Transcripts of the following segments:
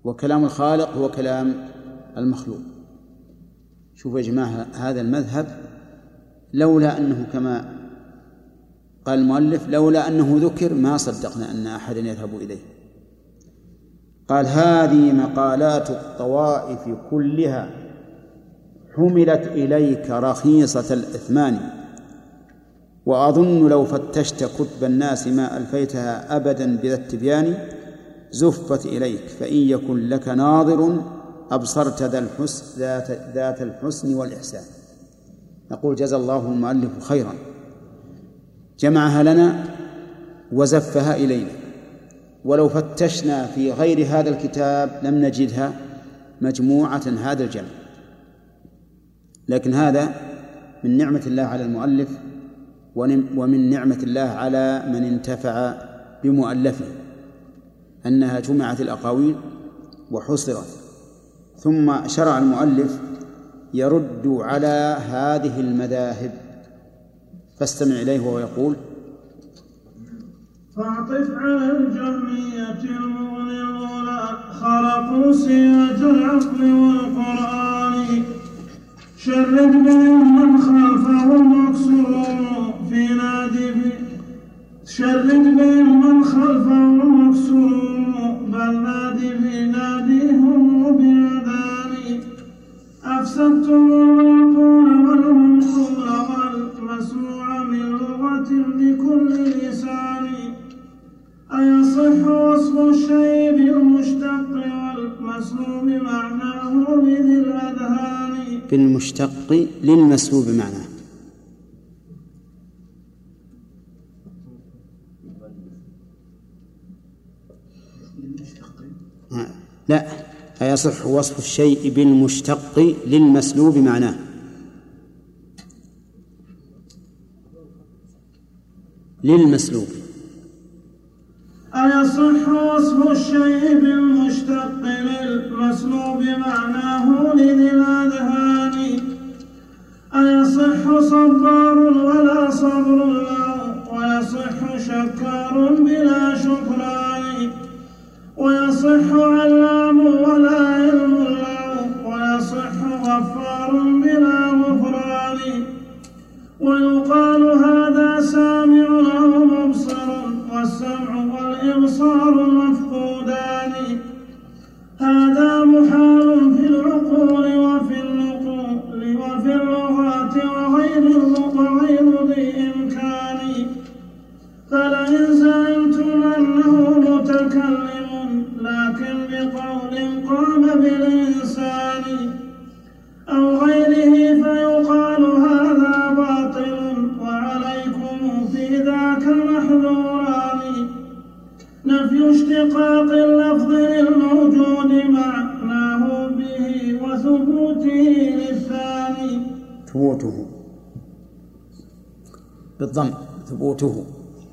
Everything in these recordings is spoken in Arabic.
وكلام الخالق هو كلام المخلوق. شوفوا يا جماعة هذا المذهب لولا أنه كما قال المؤلف لولا أنه ذكر ما صدقنا أن أحدا يذهب إليه. قال هذه مقالات الطوائف كلها حملت إليك رخيصة الإثمان، وأظن لو فتشت كتب الناس ما ألفيتها أبدا بذا التبيان، زفت إليك فإن يكن لك ناظر أبصرت ذات الحسن والإحسان. نقول جزا الله المؤلف خيرا، جمعها لنا وزفها إلينا، ولو فتشنا في غير هذا الكتاب لم نجدها مجموعة هذا الجمع. لكن هذا من نعمة الله على المؤلف ومن نعمة الله على من انتفع بمؤلفه أنها جمعت الأقاويل وحصرت. ثم شرع المؤلف يرد على هذه المذاهب، فاستمع إليه وهو يقول: فاعطف على الجمعية المغني الأولى خرقوا سيرة العقل والقرآن، شرد بهم من خلفهم مكسور في نادي شرد بهم من خلفهم مكسور بل نادي في ناديهم بأذان، أفسدتم العقول والمنقول والمسموع من لغة بكل لسان، أيصح وصف الشيء بالمشتق والمسلوب معناه بذي الأذهان. بالمشتق للمسلوب معناه. لا، أيصح وصف الشيء بالمشتق للمسلوب معناه. للمسلوب. أيصح وصف الشيء بالمشتق للمسلوب معناه لذي الأذهان، أيصح صبار ولا صبر له، ويصح شكار بلا شكران، ويصح علام ولا علم له، ويصح غفار بلا غفران، ويقال هذا سامع له مبصر، والسمع والإبصار مفقودان، هذا محال في العقول وفي النقول وفي اللغات وغير ذي إمكان، فلئن زعمتم أنه متكلم لكن بقول قام بالإنسان أو غيره فيقال هذا باطل، وعليكم في ذاك محذوران، نفي اشتقاق اللفظ للموجود معناه به وثبوته للثاني. ثبوته بالضم، ثبوته.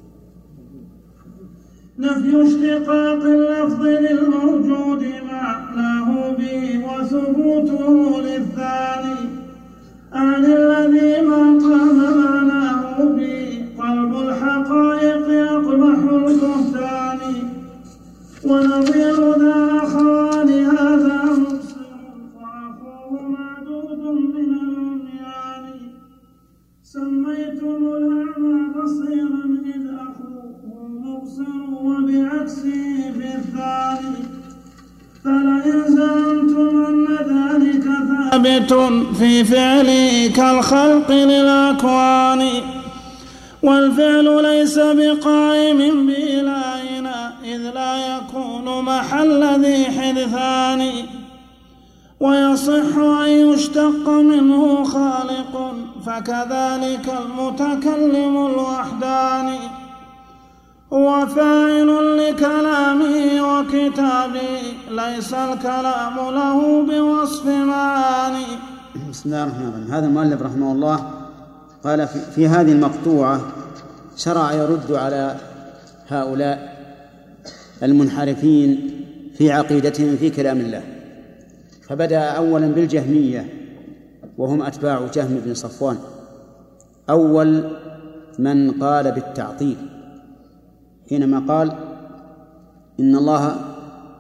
نفي اشتقاق اللفظ للموجود معناه به وثبوته للثاني، عن الذي ما قام معناه به قلب الحقائق يقبح البهتان، ونظير ذا أخوان هذا مبصر وأخوه معدود من العميان، سميتم الأعمى بصيرا إذ أخوه مبصر وبعكسه في الثاني، فلئن زعمتم أن ذلك ثابت في فعله كالخلق للأكوان، والفعل ليس بقائم بإلهنا إذ لا يكون محل ذي حدثان، ويصح أن يشتق منه خالق فكذلك المتكلم الوحداني، هو فاعل لكلامه وكتابه ليس الكلام له بوصف معاني. بسم الله الرحمن الرحيم. هذا المؤلف رحمه الله قال في هذه المقطوعة شرع يرد على هؤلاء المنحرفين في عقيدتهم في كلام الله، فبدأ أولا بالجهمية وهم أتباع جهم بن صفوان، أول من قال بالتعطيل حينما قال إن الله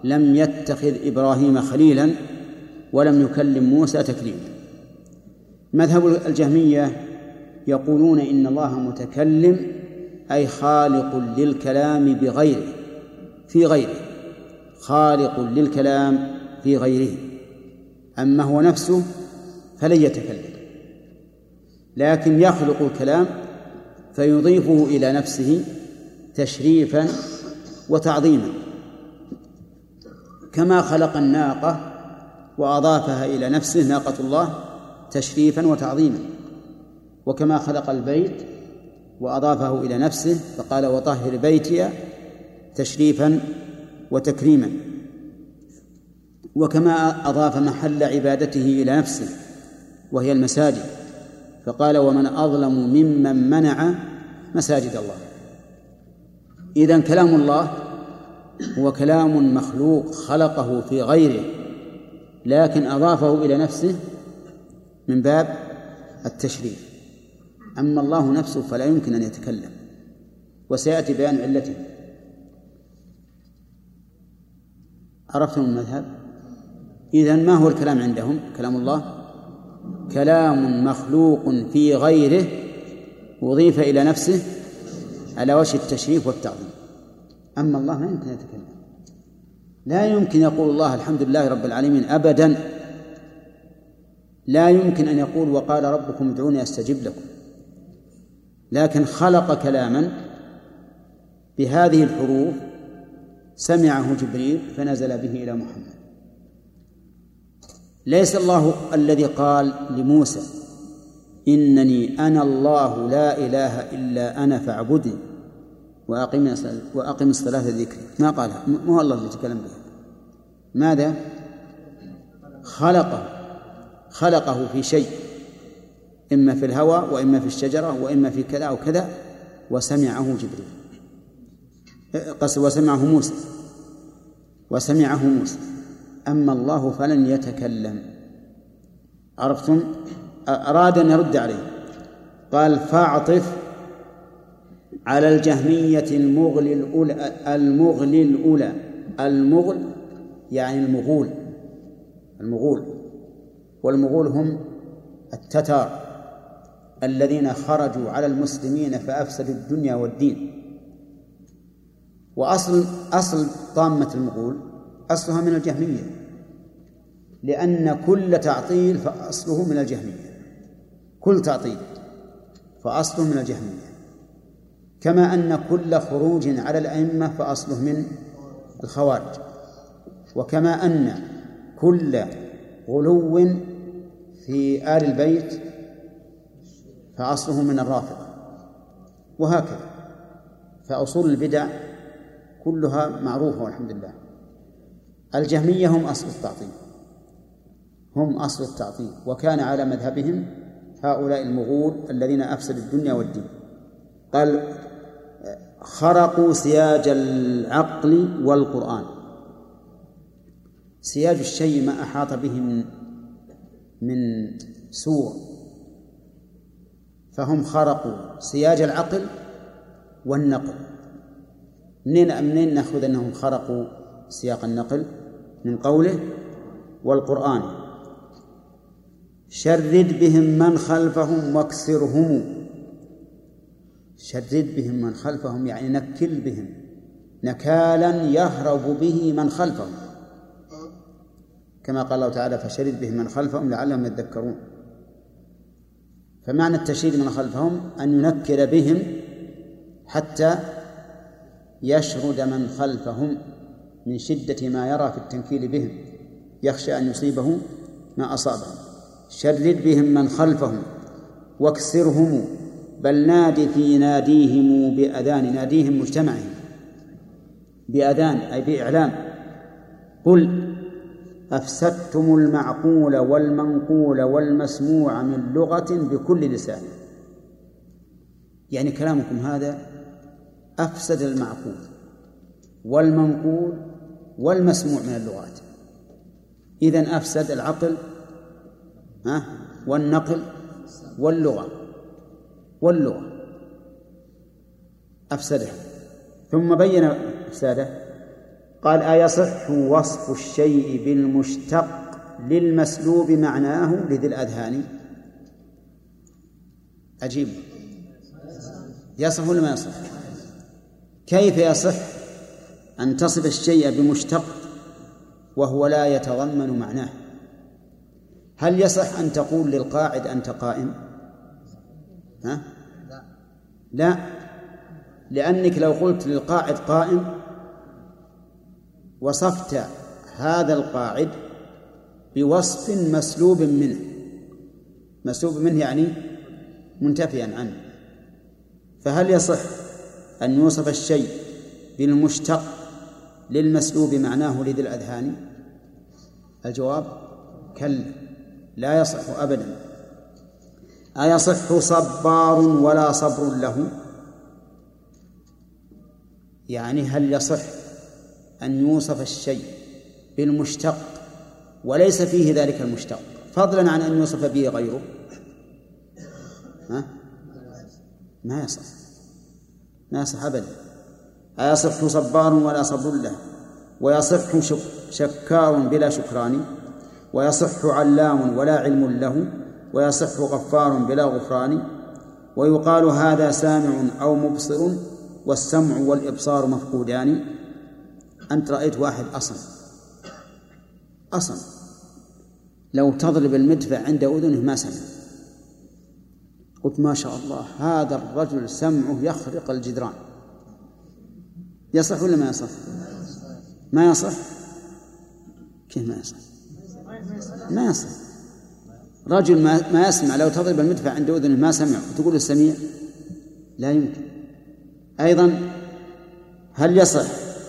لم يتخذ إبراهيم خليلا ولم يكلم موسى تكليما. مذهب الجهمية يقولون إن الله متكلم أي خالق للكلام بغيره في غيره، خالق للكلام في غيره، أما هو نفسه فلن يتكلم، لكن يخلق الكلام فيضيفه إلى نفسه تشريفا وتعظيما، كما خلق الناقة وأضافها إلى نفسه ناقة الله تشريفا وتعظيما، وكما خلق البيت وأضافه إلى نفسه فقال وطهر بيتي تشريفا وتكريما، وكما أضاف محل عبادته إلى نفسه وهي المساجد فقال ومن أظلم ممن منع مساجد الله. إذن كلام الله هو كلام مخلوق خلقه في غيره لكن أضافه إلى نفسه من باب التشريف، أما الله نفسه فلا يمكن أن يتكلم، وسيأتي بيان علته. عرفتم المذهب؟ إذن ما هو الكلام عندهم؟ كلام الله كلام مخلوق في غيره أضيف إلى نفسه على وجه التشريف والتعظيم، أما الله ما يمكن أن يتكلم، لا يمكن يقول الله الحمد لله رب العالمين أبدا، لا يمكن أن يقول وقال ربكم ادعوني أستجب لكم، لكن خلق كلاما بهذه الحروف سمعه جبريل فنزل به إلى محمد. ليس الله الذي قال لموسى إنني أنا الله لا إله إلا أنا فاعبدني وأقم الصلاة ذكري، ما قالها، ما هو الله الذي تكلم بها. ماذا؟ خلقه في شيء، إما في الهواء وإما في الشجرة وإما في كذا أو كذا، وسمعه جبريل وسمعه موسى، أما الله فلن يتكلم. عرفتم؟ أراد أن يرد عليه قال فاعطف على الجهمية المغل الأولى. المغل يعني المغول، والمغول هم التتار الذين خرجوا على المسلمين فأفسدوا الدنيا والدين. وأصل طامة المغول أصلها من الجهمية، لأن كل تعطيل فأصله من الجهمية، كل تعطيل فأصله من الجهمية، كما أن كل خروج على الأئمة فأصله من الخوارج، وكما أن كل غلو في آل البيت فأصله من الرافضة، وهكذا. فأصول البدع كلها معروفة والحمد لله. الجهمية هم أصل التعطيل، وكان على مذهبهم هؤلاء المغول الذين أفسدوا الدنيا والدين. قال خرقوا سياج العقل والقرآن. سياج الشيء ما أحاط به من سور، فهم خرقوا سياج العقل والنقل. منين نأخذ أنهم خرقوا سياق النقل؟ من قوله والقرآن شرد بهم من خلفهم واكسرهم. شرد بهم من خلفهم يعني نكل بهم نكالا يهرب به من خلفهم، كما قال الله تعالى فشرد بهم من خلفهم لعلهم يذكرون. فمعنى التشريد من خلفهم أن ينكل بهم حتى يشرد من خلفهم من شدة ما يرى في التنكيل بهم، يخشى أن يصيبه ما أصابهم. شرد بهم من خلفهم واكسرهم، بل نادي في ناديهم بأذان، ناديهم مجتمعهم بأذان أي بإعلام. قل أفسدتم المعقول والمنقول والمسموع من لغة بكل لسان. يعني كلامكم هذا أفسد المعقول والمنقول والمسموع من اللغات. إذن أفسد العقل والنقل واللغة أفسدها. ثم بين إفساده قال: أيصح وصف الشيء بالمشتق للمسلوب معناه لذي الأذهان؟ عجيب، يصح ولا ما يصح؟ كيف يصح أن تصف الشيء بمشتق وهو لا يتضمن معناه؟ هل يصح أن تقول للقاعد أنت قائم؟ لا، لأنك لو قلت للقاعد قائم وصفت هذا القاعد بوصف مسلوب منه، مسلوب منه يعني منتفيا عنه، فهل يصح أن يوصف الشيء بالمشتق للمسلوب معناه لذي الأذهان؟ الجواب: كلا، لا يصح أبدا. أيصح صبار ولا صبر له؟ يعني هل يصح أن يوصف الشيء بالمشتق وليس فيه ذلك المشتق، فضلا عن أن يوصف به غيره؟ ما يصح، ما يصح أبدا. أيصح صبار ولا صبر له، ويصح شكار بلا شكران، ويصح علام ولا علم له، ويصح غفار بلا غفران، ويقال هذا سامع أو مبصر، والسمع والإبصار مفقودان. أنت رأيت واحد أصم لو تضرب المدفع عند أذنه ما سمع، قلت ما شاء الله هذا الرجل سمعه يخرق الجدران، يصح ولا ما يصح؟ ما يصح. كيف ما يصح؟ ما يصح. رجل ما يسمع لو تضرب المدفع عند أذنه ما سمع وتقول السميع، لا يمكن. أيضا هل يصح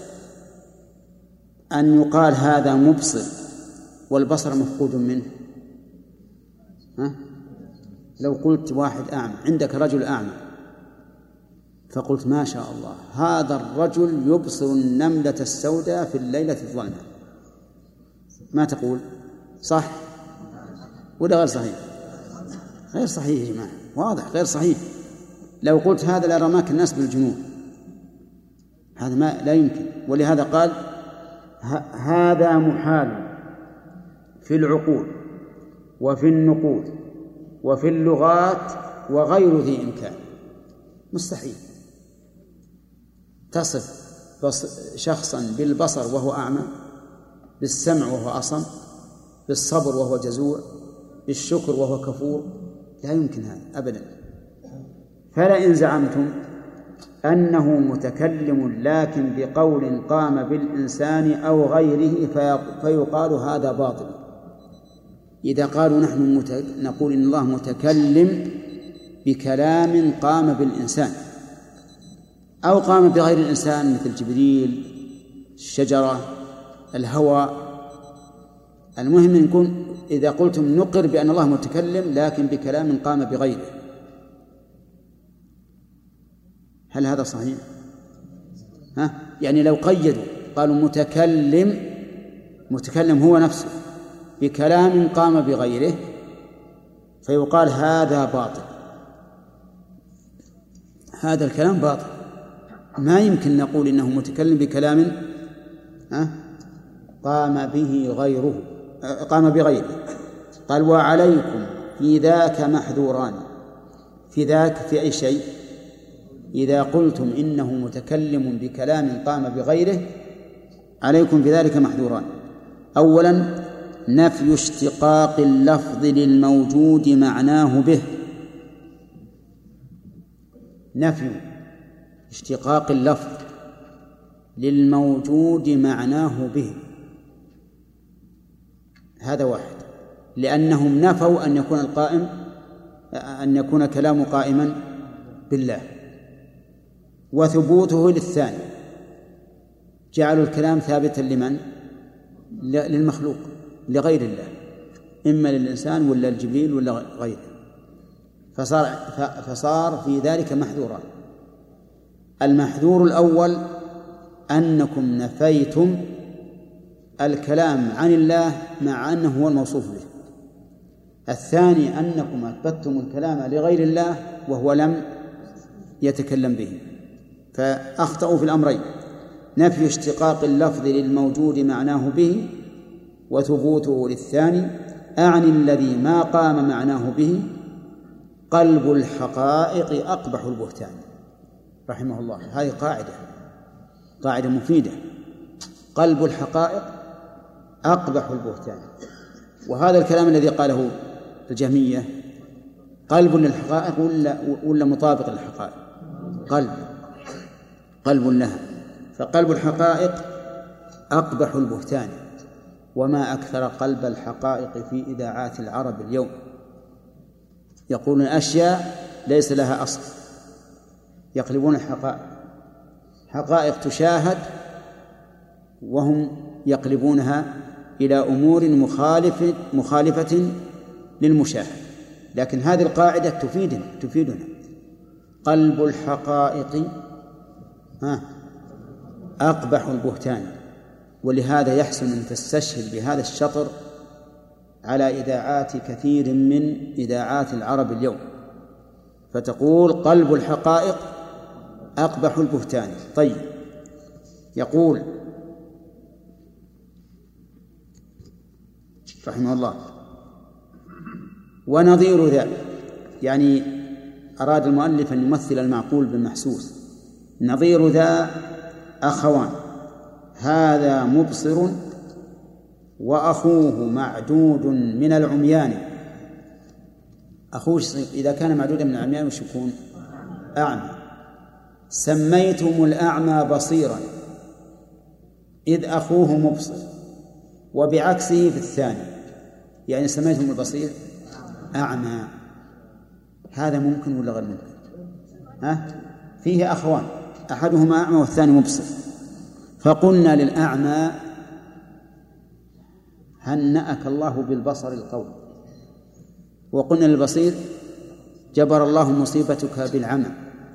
أن يقال هذا مبصر والبصر مفقود منه؟ لو قلت واحد أعمى، عندك رجل أعمى، فقلت ما شاء الله هذا الرجل يبصر النملة السوداء في الليلة الظلمة، ما تقول صح ولا غير صحيح؟ غير صحيح يا جماعة، واضح غير صحيح. لو قلت هذا لرماك الناس بالجنون، هذا ما لا يمكن. ولهذا قال هذا محال في العقول وفي النقود وفي اللغات وغير ذي إمكان. مستحيل تصف شخصا بالبصر وهو أعمى، بالسمع وهو أصم، بالصبر وهو جزوع، بالشكر وهو كفور، لا يمكن هذا أبدا. فلئن زعمتم أنه متكلم لكن بقول قام بالإنسان أو غيره فيقال هذا باطل. إذا قالوا نحن نقول إن الله متكلم بكلام قام بالإنسان أو قام بغير الإنسان مثل جبريل، الشجرة، الهواء، المهم نكون إذا قلتم نقر بأن الله متكلم لكن بكلام قام بغيره، هل هذا صحيح؟ يعني لو قيدوا قالوا متكلم هو نفسه بكلام قام بغيره فيقال هذا باطل، هذا الكلام باطل، ما يمكن نقول إنه متكلم بكلام قام بغيره. قال وعليكم في ذاك محذوران. في ذاك في أي شيء؟ إذا قلتم إنه متكلم بكلام قام بغيره عليكم في ذلك محذوران. أولا نفي اشتقاق اللفظ للموجود معناه به، نفي اشتقاق اللفظ للموجود معناه به، هذا واحد، لأنهم نفوا أن يكون كلام قائما بالله، وثبوته للثاني، جعلوا الكلام ثابتا لمن؟ للمخلوق، لغير الله، إما للإنسان ولا الجبريل ولا غيره، فصار في ذلك محذوران. المحذور الأول أنكم نفيتم الكلام عن الله مع أنه هو الموصوف به. الثاني أنكم أثبتتم الكلام لغير الله وهو لم يتكلم به، فأخطأوا في الأمرين. نفي اشتقاق اللفظ للموجود معناه به وثبوته للثاني، أعني الذي ما قام معناه به. قلب الحقائق أقبح البهتان. رحمه الله. هذه قاعدة مفيدة. قلب الحقائق أقبح البهتان. وهذا الكلام الذي قاله الجهمية قلب للحقائق ولا مطابق للحقائق؟ قلب لها. فقلب الحقائق أقبح البهتان. وما أكثر قلب الحقائق في إذاعات العرب اليوم، يقولون أشياء ليس لها أصل، يقلبون حقائق تشاهد وهم يقلبونها إلى أمور مخالفة للمشاهد. لكن هذه القاعدة تفيدنا. قلب الحقائق أقبح البهتان. ولهذا يحسن أن تستشهد بهذا الشطر على إذاعات كثير من إذاعات العرب اليوم، فتقول قلب الحقائق أقبح البهتان. طيب، يقول رحمه الله: ونظير ذا، يعني أراد المؤلف أن يمثل المعقول بالمحسوس. نظير ذا أخوان، هذا مبصر وأخوه معدود من العميان. أخوه إذا كان معدودا من العميان وش يكون؟ أعمى. سميتم الأعمى بصيرا إذ أخوه مبصر، وبعكسه في الثاني، يعني سميتم البصير أعمى. هذا ممكن ولا غير ممكن؟ فيه أخوان، أحدهما أعمى والثاني مبصر. فقلنا للأعمى: هنأك الله بالبصر القوي. وقلنا للبصير: جبر الله مصيبتك بالعمى.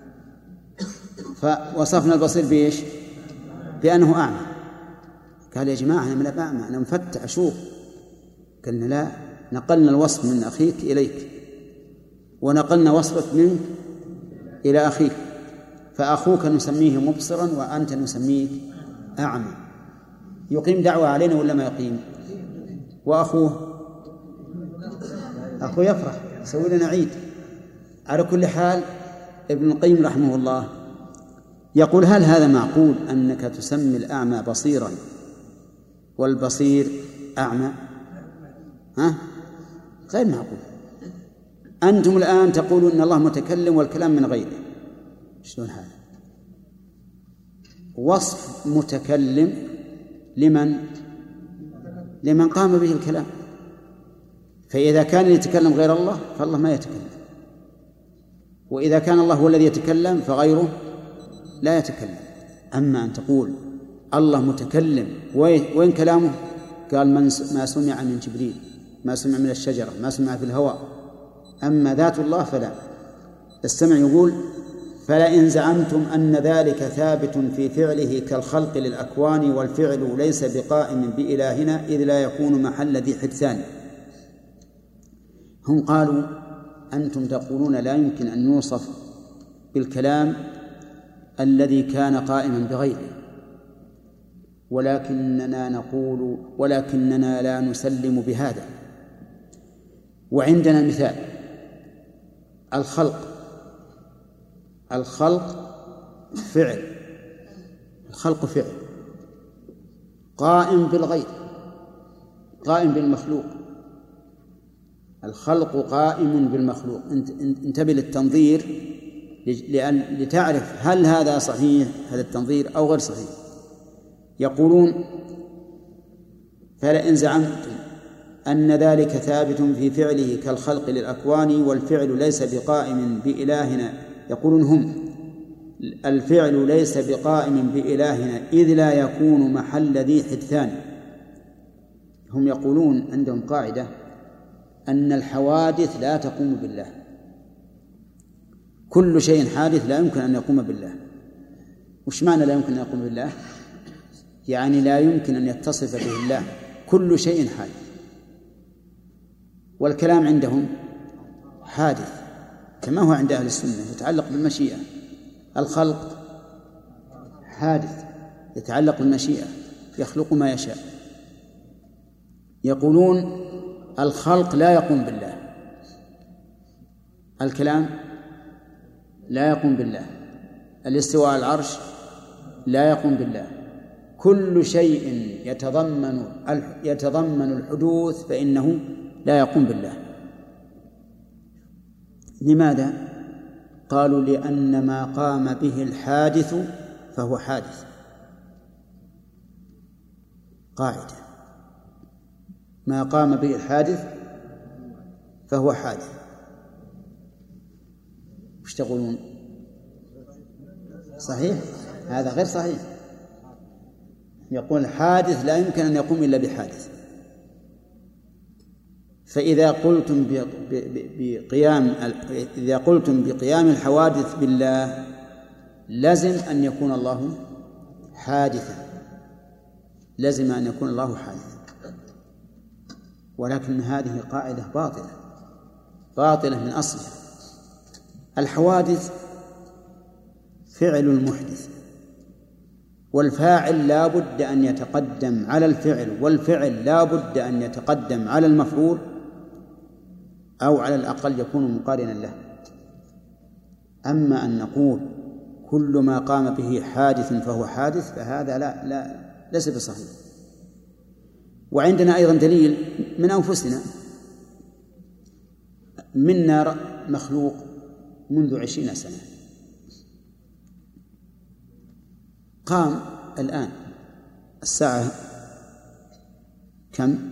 فوصفنا البصير بإيش؟ بأنه أعمى. قال: يا جماعة أنا من أعمى، أنا مفتح أشوف. قلنا: لا، نقلنا الوصف من أخيك إليك، ونقلنا وصفك منك إلى أخيك، فأخوك نسميه مبصرا وأنت نسميك أعمى. يقيم دعوة علينا ولا ما يقيم؟ وأخوه يفرح، يسوي لنا عيد. على كل حال، ابن القيم رحمه الله يقول: هل هذا معقول أنك تسمي الأعمى بصيرا والبصير أعمى؟ غير معقول. أنتم الآن تقولون إن الله متكلم والكلام من غيره. شلون هذا؟ وصف متكلم لمن قام به الكلام. فإذا كان يتكلم غير الله فالله ما يتكلم، وإذا كان الله هو الذي يتكلم فغيره لا يتكلم. أما أن تقول الله متكلم، وين كلامه؟ قال: ما سمع من جبريل، ما سمع من الشجرة، ما سمع في الهواء. أما ذات الله فلا. السمع يقول: فلئن زعمتم أن ذلك ثابت في فعله كالخلق للأكوان، والفعل ليس بقائم بإلهنا إذ لا يكون محل ذي حدثان. هم قالوا: أنتم تقولون لا يمكن أن يوصف بالكلام الذي كان قائما بغيره، ولكننا لا نسلم بهذا. وعندنا مثال: الخلق فعل، قائم بالغير، قائم بالمخلوق. الخلق قائم بالمخلوق. انتبه للتنظير لتعرف هل هذا صحيح، هذا التنظير، أو غير صحيح. يقولون: فلئن زعمتم أن ذلك ثابت في فعله كالخلق للأكوان، والفعل ليس بقائم بإلهنا. يقولون هم: الفعل ليس بقائم بإلهنا إذ لا يكون محل ذي حدثان. هم يقولون عندهم قاعدة أن الحوادث لا تقوم بالله. كل شيء حادث لا يمكن أن يقوم بالله. وش معنى لا يمكن أن يقوم بالله؟ يعني لا يمكن أن يتصف به الله. كل شيء حادث. والكلام عندهم حادث كما هو عند أهل السنة، يتعلق بالمشيئة. الخلق حادث يتعلق بالمشيئة، يخلق ما يشاء. يقولون الخلق لا يقوم بالله، الكلام لا يقوم بالله، الاستواء على العرش لا يقوم بالله، كل شيء يتضمن الحدوث فإنه لا يقوم بالله. لماذا؟ قالوا لأن ما قام به الحادث فهو حادث. قاعدة: ما قام به الحادث فهو حادث. وش تقولون؟ صحيح؟ هذا غير صحيح. يقول الحادث لا يمكن أن يقوم إلا بحادث. فإذا قلتم بقيام الحوادث بالله لازم أن يكون الله حادثا، لازم أن يكون الله حادثا. ولكن هذه قاعدة باطلة من أصلها. الحوادث فعل المحدث، والفاعل لا بد أن يتقدم على الفعل، والفعل لا بد أن يتقدم على المفعول، أو على الأقل يكون مقارنا له. أما أن نقول كل ما قام به حادث فهو حادث فهذا ليس بصحيح. وعندنا أيضا دليل من أنفسنا. منا مخلوق منذ 20 سنة، قام الآن الساعة كم؟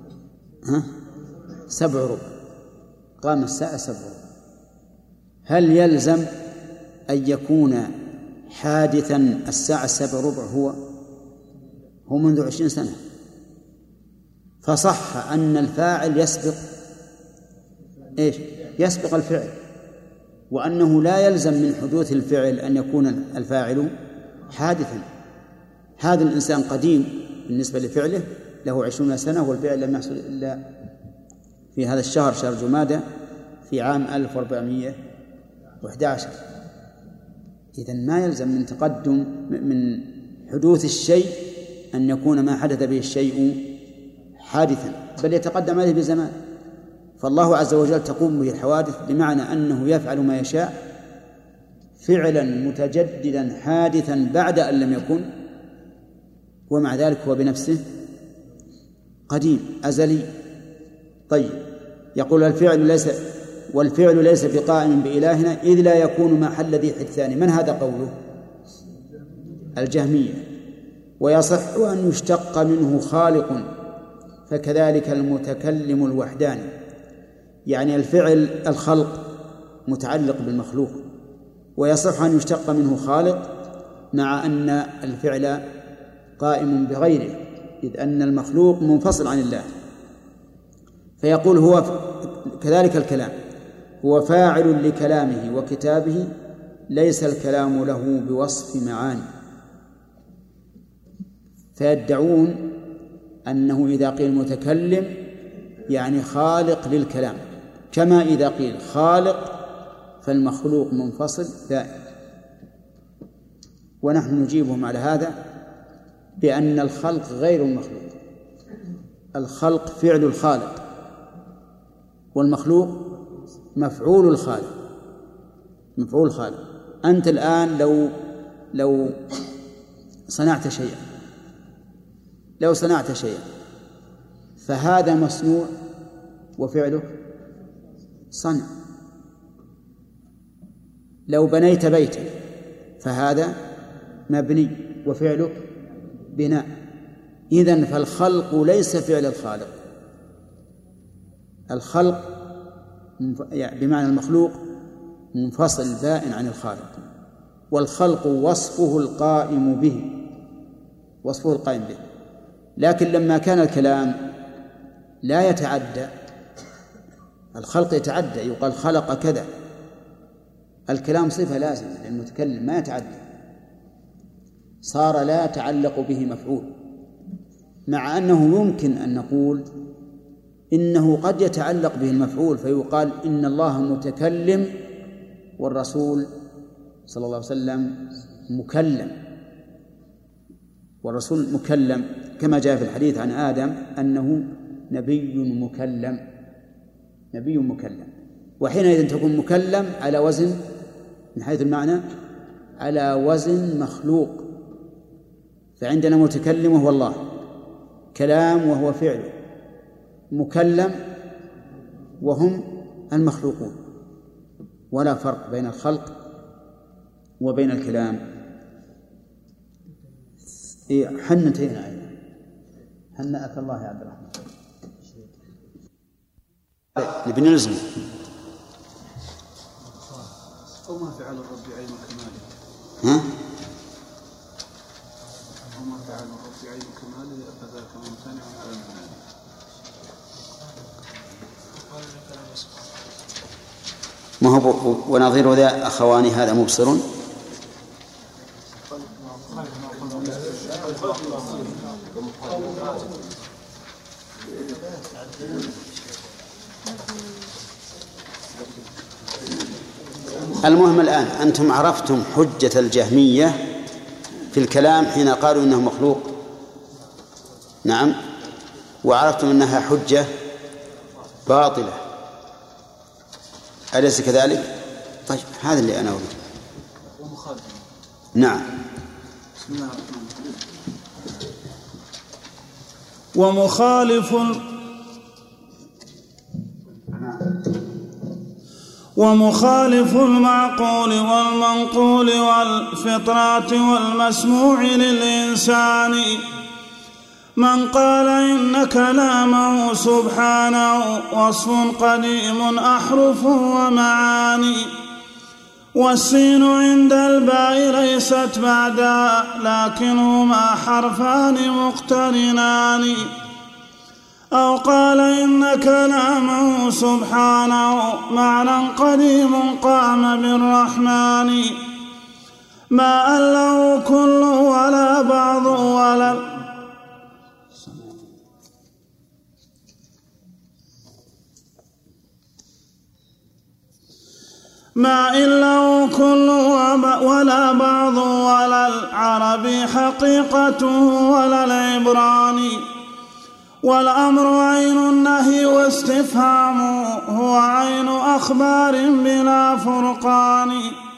7:15. قام الساعة 7:15. هل يلزم أن يكون حادثا الساعة 7:15 هو منذ 20 سنة؟ فصح أن الفاعل يسبق الفعل، وأنه لا يلزم من حدوث الفعل أن يكون الفاعل حادثا. هذا الإنسان قديم بالنسبة لفعله، له 20 سنة، والفعل لم يحصل إلا في هذا الشهر، شهر جمادى، في عام 1411. إذن ما يلزم من تقدم من حدوث الشيء أن يكون ما حدث به الشيء حادثا، بل يتقدم عليه بزمان. فالله عز وجل تقوم به الحوادث بمعنى أنه يفعل ما يشاء فعلا متجددا حادثا بعد أن لم يكن، ومع ذلك هو بنفسه قديم أزلي. طيب، يقول والفعل ليس بقائم بإلهنا إذ لا يكون محل ذي حدثان. من هذا قوله؟ الجهمية. ويصح أن يشتق منه خالق، فكذلك المتكلم الوحداني. يعني الفعل الخلق متعلق بالمخلوق، ويصح أن يشتق منه خالق مع أن الفعل قائم بغيره، إذ أن المخلوق منفصل عن الله. فيقول هو كذلك الكلام هو فاعل لكلامه وكتابه، ليس الكلام له بوصف معاني. فيدعون أنه إذا قيل متكلم يعني خالق للكلام، كما إذا قيل خالق فالمخلوق منفصل ذائب. ونحن نجيبهم على هذا بأن الخلق غير المخلوق. الخلق فعل الخالق، والمخلوق مفعول الخالق. مفعول الخالق. أنت الآن لو صنعت شيئا فهذا مصنوع وفعله صنع. لو بنيت بيتا فهذا مبني وفعله بناء. إذن فالخلق ليس فعل الخالق. الخلق بمعنى المخلوق منفصل بائن عن الخالق، والخلق وصفه القائم به. لكن لما كان الكلام لا يتعدى، الخلق يتعدى، يقال خلق كذا، الكلام صفة لازمة للمتكلم ما يتعدى، صار لا يتعلق به مفعول. مع أنه يمكن أن نقول إنه قد يتعلق به المفعول، فيقال إن الله متكلم والرسول صلى الله عليه وسلم مكلم، والرسول مكلم، كما جاء في الحديث عن آدم أنه نبي مكلم، وحينئذ تكون مكلم على وزن، من حيث المعنى على وزن مخلوق. فعندنا متكلم وهو الله، كلام وهو فعل، مكلم وهم المخلوقون، ولا فرق بين الخلق وبين الكلام. حنتين أيضا، هنأك الله يا عبد الرحمن. نبي نلزم وما فعل الرب عين كماله. ها؟ وما فعل الرب عين كماله فذاك ممتنع على المنال. ما هو ونظير ذا أخواني هذا مبصر. المهم الآن أنتم عرفتم حجة الجهمية في الكلام حين قالوا إنه مخلوق، نعم، وعرفتم أنها حجة باطلة، أليس كذلك؟ طيب هذا اللي أنا أريد. نعم. بسم الله الرحمن الرحيم. ومخالف المعقول والمنقول والفطرات والمسموع للإنسان من قال إن كلامه سبحانه وصف قديم أحرف ومعاني، والسين عند الباء ليست بعدا لكنهما حرفان مقترنان، أو قال إن كلامه سبحانه معنى قديم قام بالرحمن، ما له كل ولا بعض ولا ما إلا كل ولا بعض ولا العربي حقيقته ولا العبراني، والأمر عين النهي واستفهامه هو عين أخبار بلا فرقان،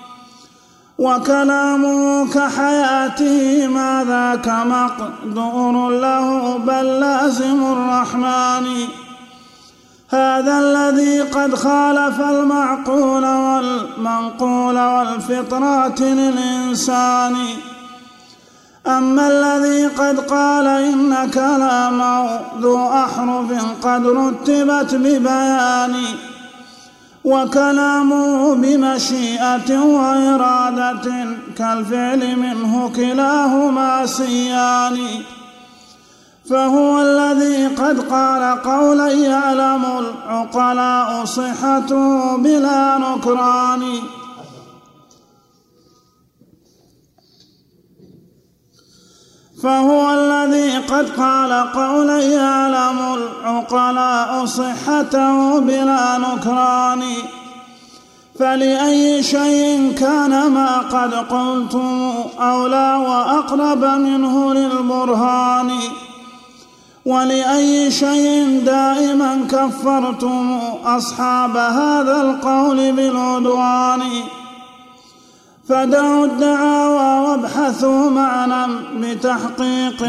وكلامه كحياته ما ذاك مقدور له بل لازم الرحمن، هذا الذي قد خالف المعقول والمنقول والفطرات للإنسان، أما الذي قد قال إن كلامه ذو أحرف قد رتبت ببيان، وكلامه بمشيئة وإرادة كالفعل منه كلاهما سيان، فهو الذي قد قال قولا يعلم العقلاء صحته بلا نكران، فهو الذي قد قال قولا يعلم العقلاء صحته بلا نكران، فلأي شيء كان ما قد قلتم أولى وأقرب منه للبرهان، ولأي شيء دائما كفرتم أصحاب هذا القول بالعدوان، فدعوا الدعاوى وابحثوا معنا بتحقيق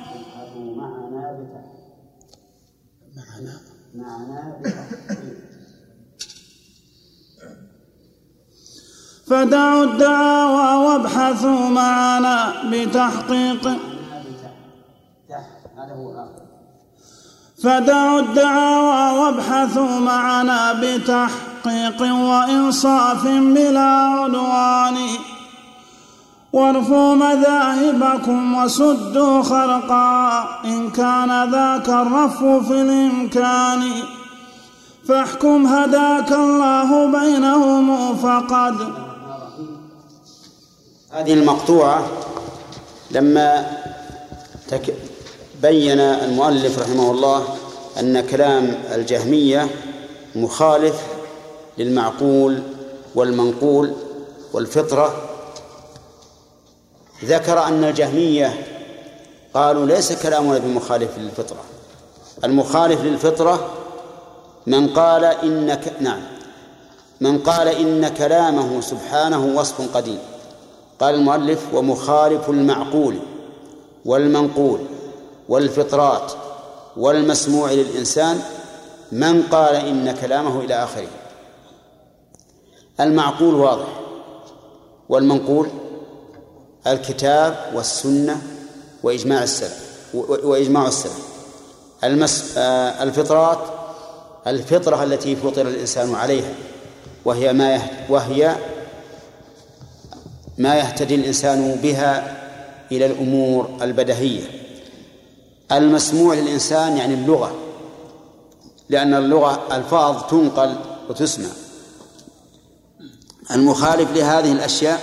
فدعوا الدعاوى وابحثوا معنا بتحقيق فدعوا الدعاوى وابحثوا معنا بتحقيق وإنصاف بلا عدوان، وارفوا مذاهبكم وسدوا خرقا إن كان ذاك الرف في الإمكان، فاحكم هداك الله بينهم فقد. هذه المقطوعة لما بين المؤلف رحمه الله أن كلام الجهمية مخالف للمعقول والمنقول والفطرة، ذكر أن الجهمية قالوا ليس كلامنا بمخالف للفطرة. المخالف للفطرة من قال إن كلامه سبحانه وصف قديم. قال المؤلف: ومخالف المعقول والمنقول والفطرات والمسموع للإنسان من قال إن كلامه إلى آخره. المعقول واضح، والمنقول الكتاب والسنة وإجماع السلف. الفطرات الفطرة التي فطر الإنسان عليها، وهي ما يهتدي الإنسان بها إلى الأمور البديهية. المسموع للإنسان يعني اللغة، لأن اللغة ألفاظ تنقل وتسمع. المخالف لهذه الأشياء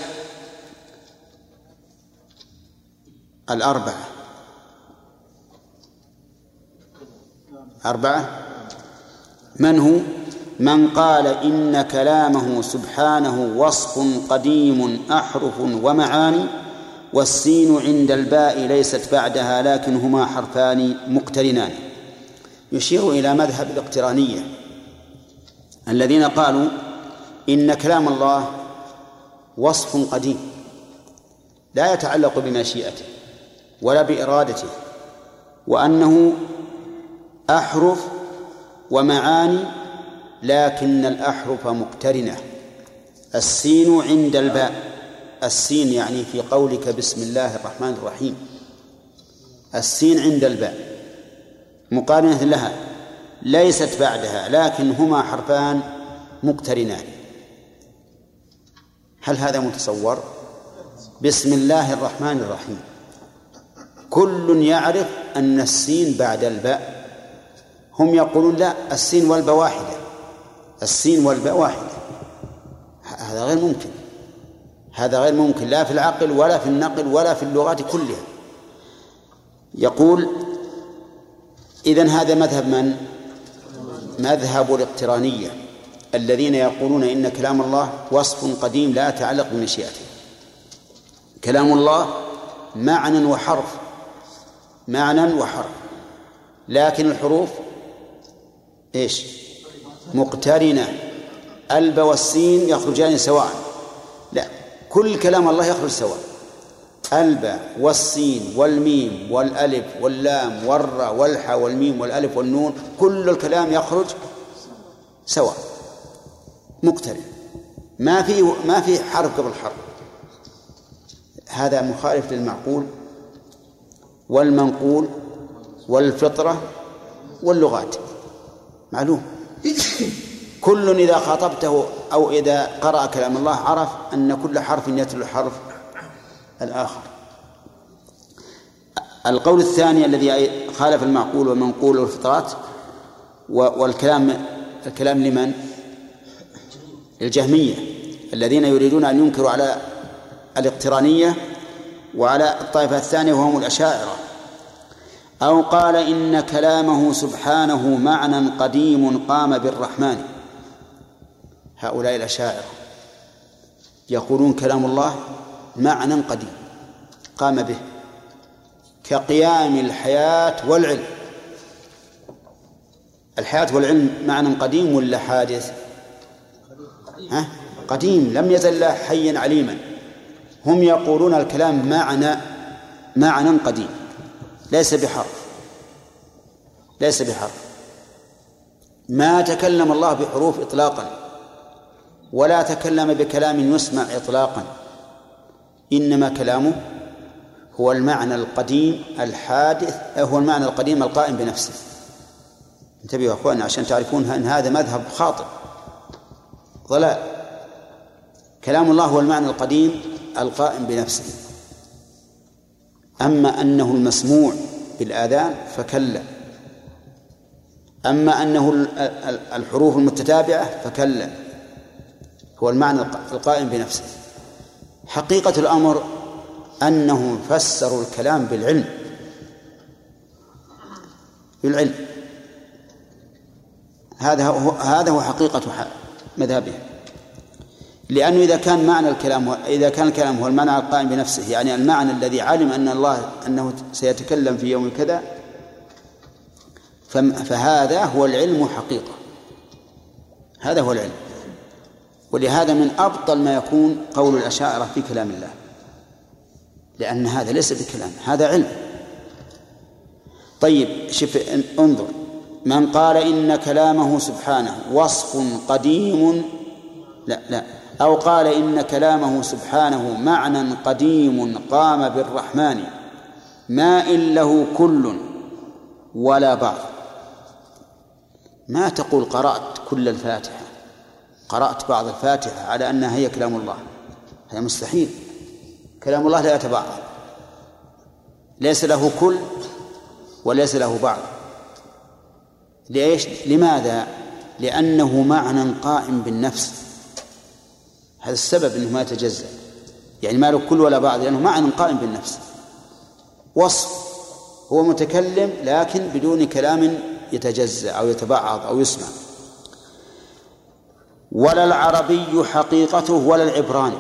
أربعة. من هو؟ من قال إن كلامه سبحانه وصف قديم أحرف ومعاني، والسين عند الباء ليست بعدها لكن هما حرفان مقترنان. يشير إلى مذهب الاقترانية الذين قالوا إن كلام الله وصف قديم لا يتعلق بمشيئته ولا بإرادته، وأنه أحرف ومعاني لكن الأحرف مقترنة. السين عند الباء، السين يعني في قولك بسم الله الرحمن الرحيم، السين عند الباء مقارنة لها ليست بعدها لكن هما حرفان مقترنان. هل هذا متصور؟ بسم الله الرحمن الرحيم كل يعرف أن السين بعد الباء، هم يقولون لا، السين والباء واحدة، السين والباء واحدة. هذا غير ممكن، هذا غير ممكن لا في العقل ولا في النقل ولا في اللغات كلها. يقول إذن هذا مذهب من؟ مذهب الاقترانية الذين يقولون إن كلام الله وصف قديم لا يتعلق بمشيئته. كلام الله معنى وحرف، معنى وحرف، لكن الحروف إيش؟ مقترنة. الباء والسين يخرجان سواء، لا، كل كلام الله يخرج سواء. الباء والسين والميم والألف واللام والراء والحاء والميم والألف والنون، كل الكلام يخرج سواء مقترن، ما في حرف قبل حرف. هذا مخالف للمعقول والمنقول والفطرة واللغات، معلوم. كل إذا خاطبته أو إذا قرأ كلام الله عرف أن كل حرف يتلو الحرف الآخر. القول الثاني الذي خالف المعقول والمنقول والفطرات الكلام لمن؟ الجهمية الذين يريدون أن ينكروا على الاقترانية وعلى الطائفة الثانية وهم الأشاعرة. أو قال إن كلامه سبحانه معنى قديم قام بالرحمن. هؤلاء الأشاعرة يقولون كلام الله معنى قديم قام به، كقيام الحياة والعلم. الحياة والعلم معنى قديم ولا حادث؟ قديم، لم يزل حيا عليما. هم يقولون الكلام معنى قديم ليس بحرف، ليس بحرف. ما تكلم الله بحروف إطلاقا ولا تكلم بكلام يسمع إطلاقا، إنما كلامه هو المعنى القديم الحادث، هو المعنى القديم القائم بنفسه. انتبهوا يا أخواننا عشان تعرفون أن هذا مذهب خاطئ ضلال. كلام الله هو المعنى القديم القائم بنفسه. أما أنه المسموع بالآذان فكلا، أما أنه الحروف المتتابعة فكلا، هو المعنى القائم بنفسه. حقيقة الأمر أنهم فسروا الكلام بالعلم، هذا هو حقيقة مذهبه. لأنه إذا كان الكلام هو المعنى القائم بنفسه، يعني المعنى الذي علم أنه سيتكلم في يوم كذا، فهذا هو العلم حقيقة، هذا هو العلم. ولهذا من أبطل ما يكون قول الأشاعرة في كلام الله، لأن هذا ليس بكلام، هذا علم. طيب شوف، انظر، من قال إن كلامه سبحانه وصف قديم، لا أو قال إن كلامه سبحانه معنى قديم قام بالرحمن ما إن له كل ولا بعض. ما تقول قرأت كل الفاتحة، قرأت بعض الفاتحة على أنها هي كلام الله، هذا مستحيل. كلام الله لا يتبعض، ليس له كل وليس له بعض. ليش؟ لماذا؟ لأنه معنى قائم بالنفس، هذا السبب أنه ما يتجزأ، يعني ما له كل ولا بعض، لأنه معنى قائم بالنفس. وصف، هو متكلم لكن بدون كلام يتجزأ أو يتبعض أو يسمع. ولا العربي حقيقته ولا العبراني.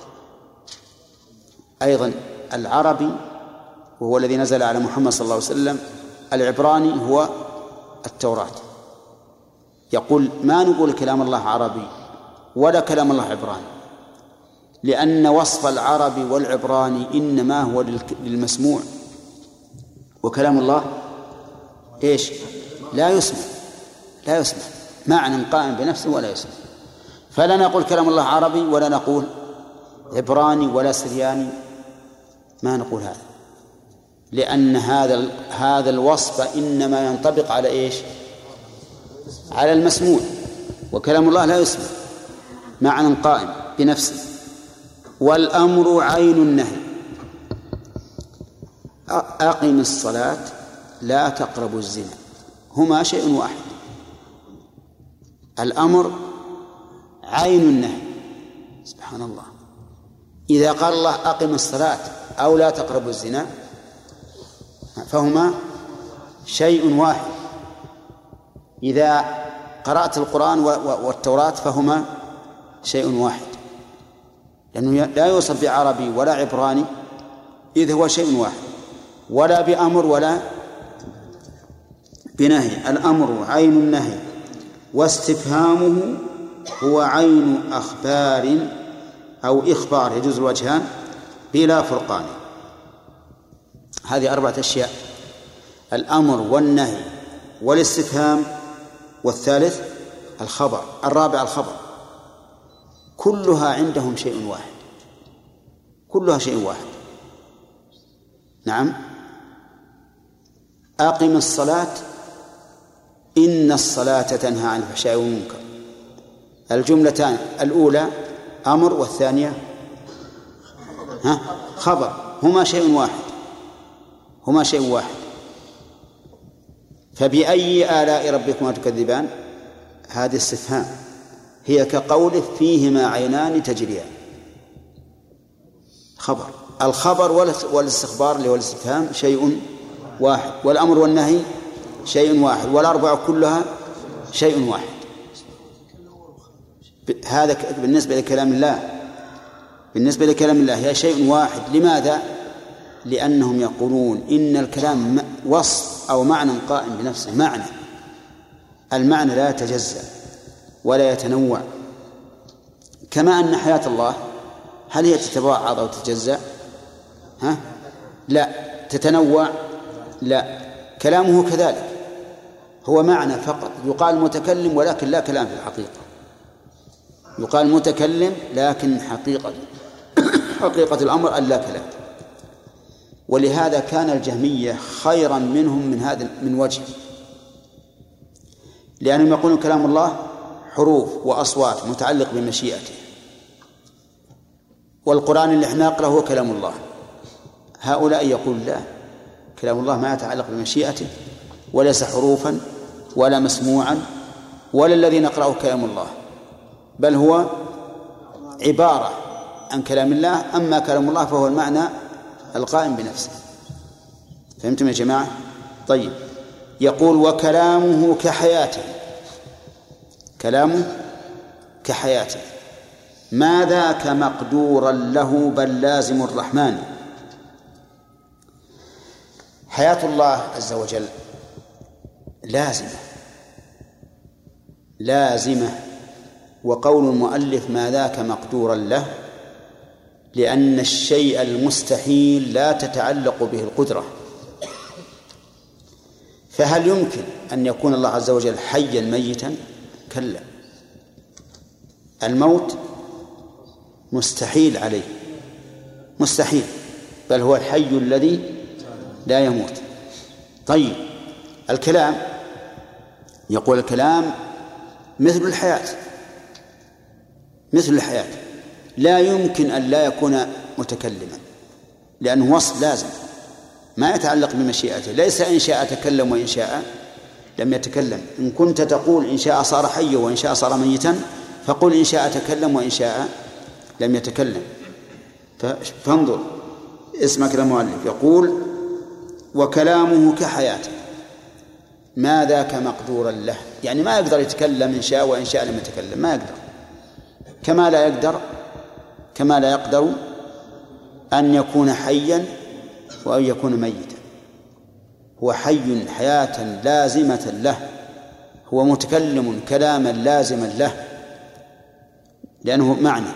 أيضا العربي وهو الذي نزل على محمد صلى الله عليه وسلم، العبراني هو التوراة. يقول ما نقول كلام الله عربي ولا كلام الله عبراني، لأن وصف العربي والعبراني إنما هو للمسموع، وكلام الله إيش؟ لا يسمع، لا يسمع، معنى قائم بنفسه ولا يسمع. فلا نقول كلام الله عربي ولا نقول عبراني ولا سرياني، ما نقول هذا، لأن هذا الوصف إنما ينطبق على إيش؟ على المسموع، وكلام الله لا يسمع، معنى قائم بنفسه. والأمر عين النهي. أقم الصلاة لا تقربوا الزنا، هما شيء واحد. الأمر عين النهي، سبحان الله. إذا قال الله أقم الصلاة أو لا تقربوا الزنا فهما شيء واحد. إذا قرأت القرآن والتوراة فهما شيء واحد، لأنه لا يوصف بعربي ولا عبراني، إذ هو شيء واحد، ولا بأمر ولا بنهي. الأمر عين النهي، واستفهامه هو عين أخبار أو إخبار، يجوز الوجهان بلا فرقان. هذه 4 أشياء: الأمر والنهي والاستفهام، والثالث الخبر، الرابع الخبر. كلها عندهم شيء واحد، كلها شيء واحد. نعم. أقم الصلاة إن الصلاة تنهى عن الفحشاء والمنكر، الجملتان الأولى أمر والثانية خبر، هما شيء واحد، هما شيء واحد. فبأي آلاء ربكما تكذبان؟ هذه استفهام، هي كقوله فيهما عينان تجريان، خبر. الخبر والاستخبار اللي هو الاستفهام شيء واحد، والأمر والنهي شيء واحد، والأربع كلها شيء واحد. هذا بالنسبة لكلام الله، بالنسبة لكلام الله هي شيء واحد. لماذا؟ لأنهم يقولون إن الكلام وصف أو معنى قائم بنفسه، معنى، المعنى لا يتجزأ ولا يتنوع، كما أن حياة الله هل هي تتبعض أو تتجزأ؟ لا. تتنوع؟ لا. كلامه كذلك، هو معنى فقط، يقال متكلم ولكن لا كلام في الحقيقة، يقال متكلم لكن حقيقة الأمر أن لا كلام. ولهذا كان الجهمية خيرا منهم من وجه، لأنهم يقولون كلام الله حروف وأصوات متعلق بمشيئته، والقرآن اللي احنا نقرأه هو كلام الله. هؤلاء يقول لا، كلام الله ما يتعلق بمشيئته، وليس حروفا ولا مسموعا ولا الذي نقرأه كلام الله، بل هو عبارة عن كلام الله. أما كلام الله فهو المعنى القائم بنفسه. فهمتم يا جماعة؟ طيب، يقول وكلامه كحياته، كلامه كحياته، ما ذاك مقدورا له بل لازم الرحمن. حياة الله عز وجل لازمة. وقول المؤلف ما ذاك مقدورا له لأن الشيء المستحيل لا تتعلق به القدرة. فهل يمكن أن يكون الله عز وجل حيا ميتا؟ كلا، الموت مستحيل عليه، مستحيل، بل هو الحي الذي لا يموت. طيب الكلام، يقول الكلام مثل الحياة لا يمكن أن لا يكون متكلما، لأنه وصف لازم ما يتعلق بمشيئته. ليس إن شاء تكلم وإن شاء لم يتكلم. إن كنت تقول إن شاء صار حيا وإن شاء صار ميتا، فقل إن شاء تكلم وإن شاء لم يتكلم. فانظر، اسمع كلام المؤلف، يقول وكلامه كحياته ما ذاك مقدورا له، يعني ما يقدر يتكلم إن شاء وإن شاء لم يتكلم، ما يقدر، كما لا يقدر أن يكون حيا وأن يكون ميتا. هو حي حياة لازمة له، هو متكلم كلاما لازما له لأنه معنى.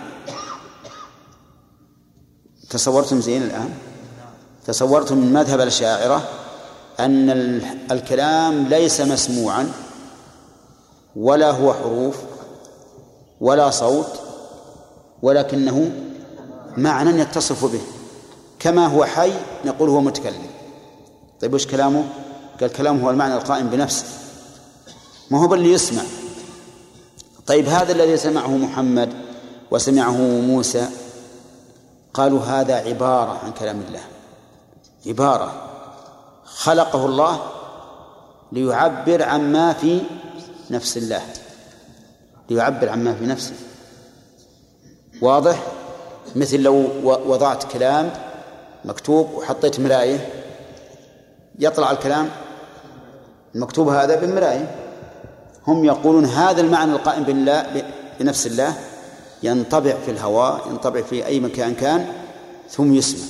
تصورتم زين الآن؟ تصورتم من مذهب الأشاعرة أن الكلام ليس مسموعا ولا هو حروف ولا صوت، ولكنه معنى يتصف به، كما هو حي نقول هو متكلم. طيب وش كلامه؟ قال كلامه هو المعنى القائم بنفسه، ما هو باللي يسمع. طيب هذا الذي سمعه محمد وسمعه موسى، قالوا هذا عبارة عن كلام الله، عبارة خلقه الله ليعبر عما في نفس الله، ليعبر عما في نفسه. واضح؟ مثل لو وضعت كلام مكتوب وحطيت مراية، يطلع الكلام المكتوب هذا بالمراية. هم يقولون هذا المعنى القائم بالله بنفس الله ينطبع في الهواء، ينطبع في أي مكان كان ثم يسمع.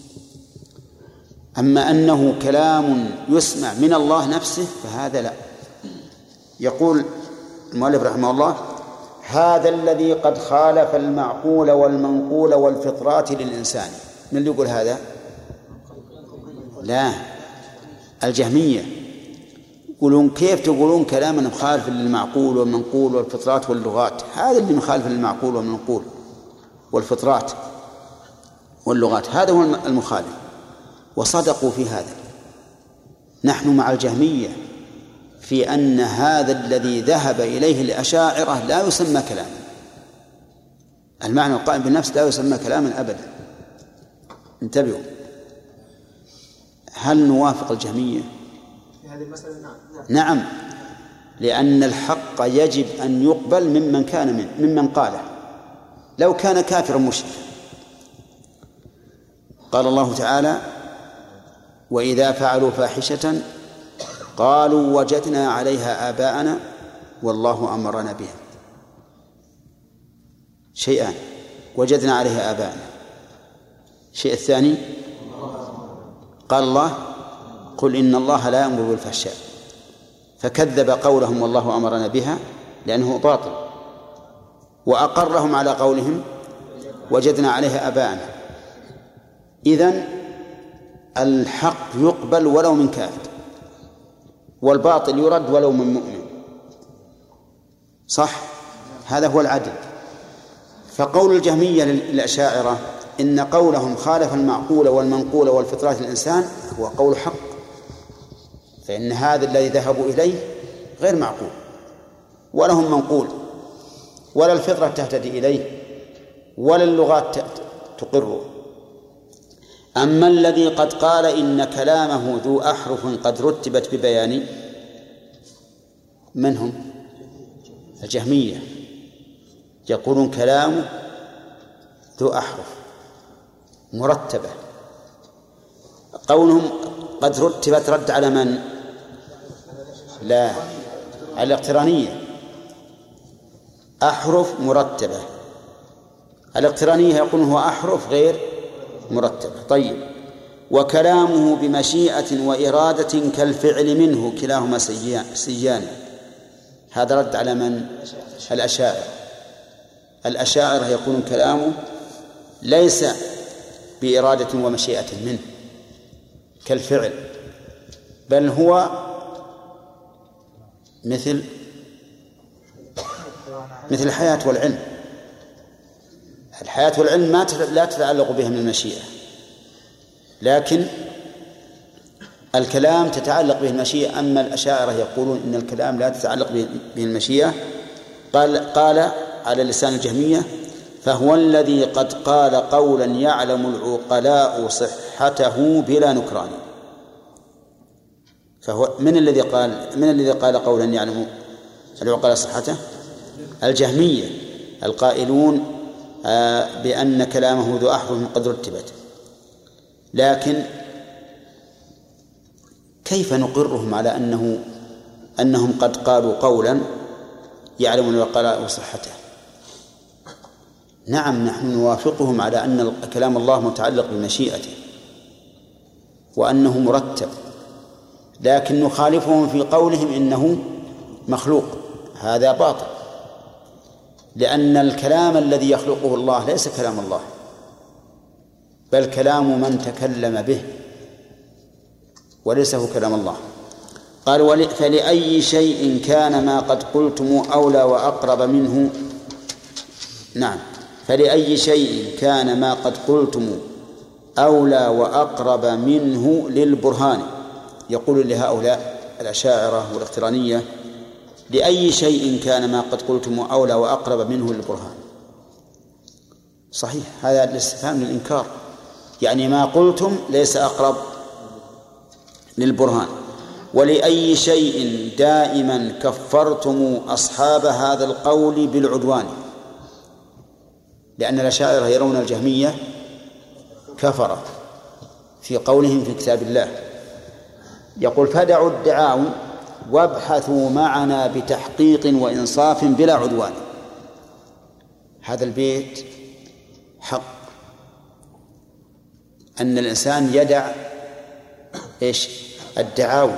أما أنه كلام يسمع من الله نفسه فهذا لا. يقول المؤلف رحمه الله هذا الذي قد خالف المعقول والمنقول والفطرات للإنسان. من اللي يقول هذا؟ لا، الجهمية يقولون كيف تقولون كلاما مخالف للمعقول والمنقول والفطرات واللغات؟ هذا اللي مخالف للمعقول والمنقول والفطرات واللغات، هذا هو المخالف. وصدقوا في هذا. نحن مع الجهمية في أن هذا الذي ذهب إليه الأشاعرة لا يسمى كلاما، المعنى القائم بالنفس لا يسمى كلاما أبدا. انتبهوا، هل نوافق الجهمية في هذه المسألة؟ نعم، لأن الحق يجب أن يقبل ممن كان ممن قاله، لو كان كافرا مشركا. قال الله تعالى وإذا فعلوا فاحشة قالوا وجدنا عليها آباءنا والله أمرنا بها. شيئان، وجدنا عليها آباءنا. الشيء الثاني قال الله قل إن الله لا يأمر بالفحشاء، فكذب قولهم والله أمرنا بها لأنه باطل، وأقرهم على قولهم وجدنا عليها آباءنا. إذن الحق يقبل ولو من كافر، والباطل يرد ولو من مؤمن. صح؟ هذا هو العدل. فقول الجهمية للأشاعرة إن قولهم خالف المعقول والمنقول والفطرات الإنسان هو قول حق، فإن هذا الذي ذهبوا إليه غير معقول ولا هم منقول ولا الفطرة تهتدي إليه ولا اللغات تقره. أما الذي قد قال إن كلامه ذو أحرف قد رتبت ببيان، من هم؟ الجهمية، يقولون كلامه ذو أحرف مرتبة. قولهم قد رتبت رد على من؟ لا، على الاقترانية. أحرف مرتبة الاقترانية يقولون هو أحرف غير مرتبة. طيب، وكلامه بمشيئة وإرادة كالفعل منه كلاهما سيان. هذا رد على من؟ الأشاعرة. الأشاعرة يقولون كلامه ليس بإرادة ومشيئة منه كالفعل، بل هو مثل الحياة والعلم. الحياة والعلم لا تتعلق بها من المشيئة، لكن الكلام تتعلق به المشيئة. أما الأشاعرة يقولون إن الكلام لا تتعلق به المشيئة. قال على لسان الجهمية: فهو الذي قد قال قولا يعلم العقلاء صحته بلا نكران. فهو من الذي قال قولا يعلم العقلاء صحته؟ الجهمية القائلون بأن كلامه ذو أحرف قد رتبت. لكن كيف نقرهم على أنهم قد قالوا قولا يعلم العقلاء صحته؟ نعم، نحن نوافقهم على أن كلام الله متعلق بمشيئته وأنه مرتب، لكن نخالفهم في قولهم إنه مخلوق. هذا باطل، لأن الكلام الذي يخلقه الله ليس كلام الله، بل كلام من تكلم به، وليس هو كلام الله. قال: فلأي شيء كان ما قد قلتم أولى وأقرب منه. نعم، فلأي شيء كان ما قد قلتم أولى وأقرب منه للبرهان. يقول لهؤلاء الأشاعرة والاقترانية: لأي شيء كان ما قد قلتم أولى وأقرب منه للبرهان. صحيح، هذا الاستفهام للإنكار، يعني ما قلتم ليس أقرب للبرهان. ولأي شيء دائما كفرتم أصحاب هذا القول بالعدوان، لأن الأشاعرة يرون الجهمية كفرة في قولهم في كتاب الله. يقول: فدعوا الدعاوى وابحثوا معنا بتحقيق وإنصاف بلا عدوان. هذا البيت حق، أن الإنسان يدع الدعاوى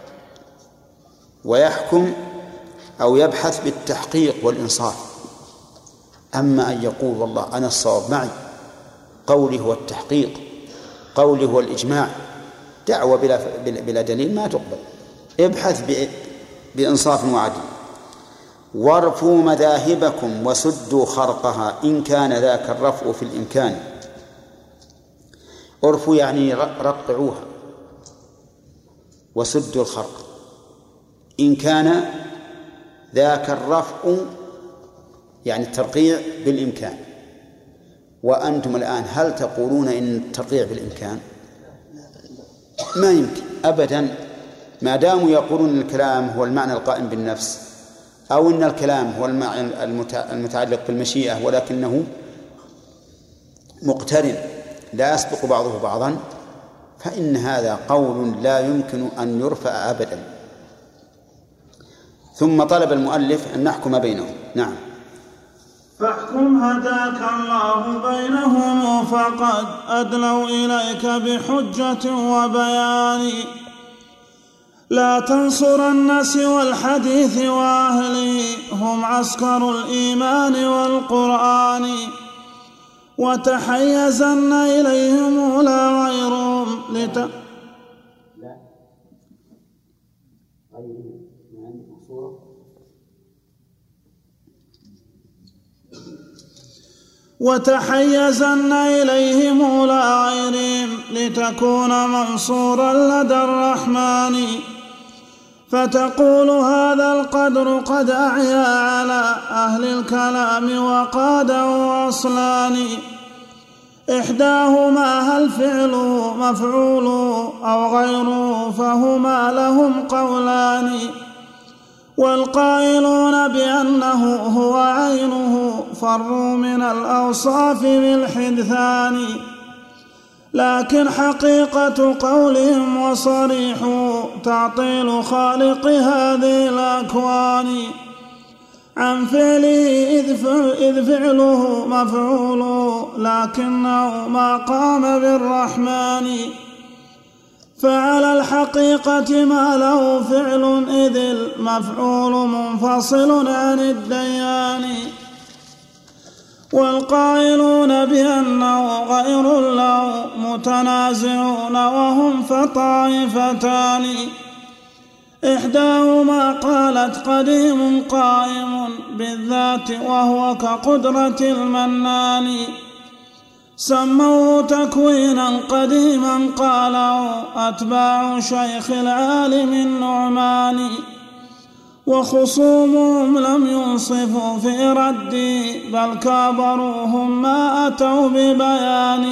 ويحكم أو يبحث بالتحقيق والإنصاف. أما أن يقول والله أنا الصواب معي، قولي هو التحقيق، قولي هو الإجماع، دعوة بلا دليل ما تقبل. ابحث بإنصاف وعدل. وارفوا مذاهبكم وسدوا خرقها إن كان ذاك الرفع في الإمكان. ارفوا يعني رقعوها، وسدوا الخرق إن كان ذاك الرفع يعني الترقيع بالإمكان. وأنتم الآن هل تقولون إن الترقيع بالإمكان؟ ما يمكن أبدا، ما داموا يقولون إن الكلام هو المعنى القائم بالنفس، أو إن الكلام هو المعنى المتعلق بالمشيئة ولكنه مقترن لا يسبق بعضه بعضا، فإن هذا قول لا يمكن أن يرفع أبدا. ثم طلب المؤلف أن نحكم بينهم. نعم. فاحكم هداك الله بينهم فقد أدلوا إليك بحجة وبيان. لا تنصرن سوى الحديث وأهله هم عسكر الإيمان والقرآن. وتحيزن إليهم لا غيرهم وتحيزن إليهم لا غيرهم لتكون منصورا لدى الرحمن. فتقول هذا القدر قد أعيا على أهل الكلام وقادا وأصلان. إحداهما هل فعله مفعوله أو غيره فهما لهم قولان. والقائلون بأنه هو عينه فروا من الأوصاف بالحدثان. لكن حقيقة قولهم وصريح تعطيل خالق هذه الأكوان. عن فعله إذ فعله مفعول لكنه ما قام بالرحمن، فعلى الحقيقة ما له فعل إذ المفعول منفصل عن الديان. والقائلون بأنه غير له متنازعون وهم فطائفتان، إحداهما قالت قديم قائم بالذات وهو كقدرة المنان، سموه تكوينا قديما قاله أتباع شيخ العالم النعمان، وخصومهم لم ينصفوا في ردي بل كابروهم ما أتوا ببيان،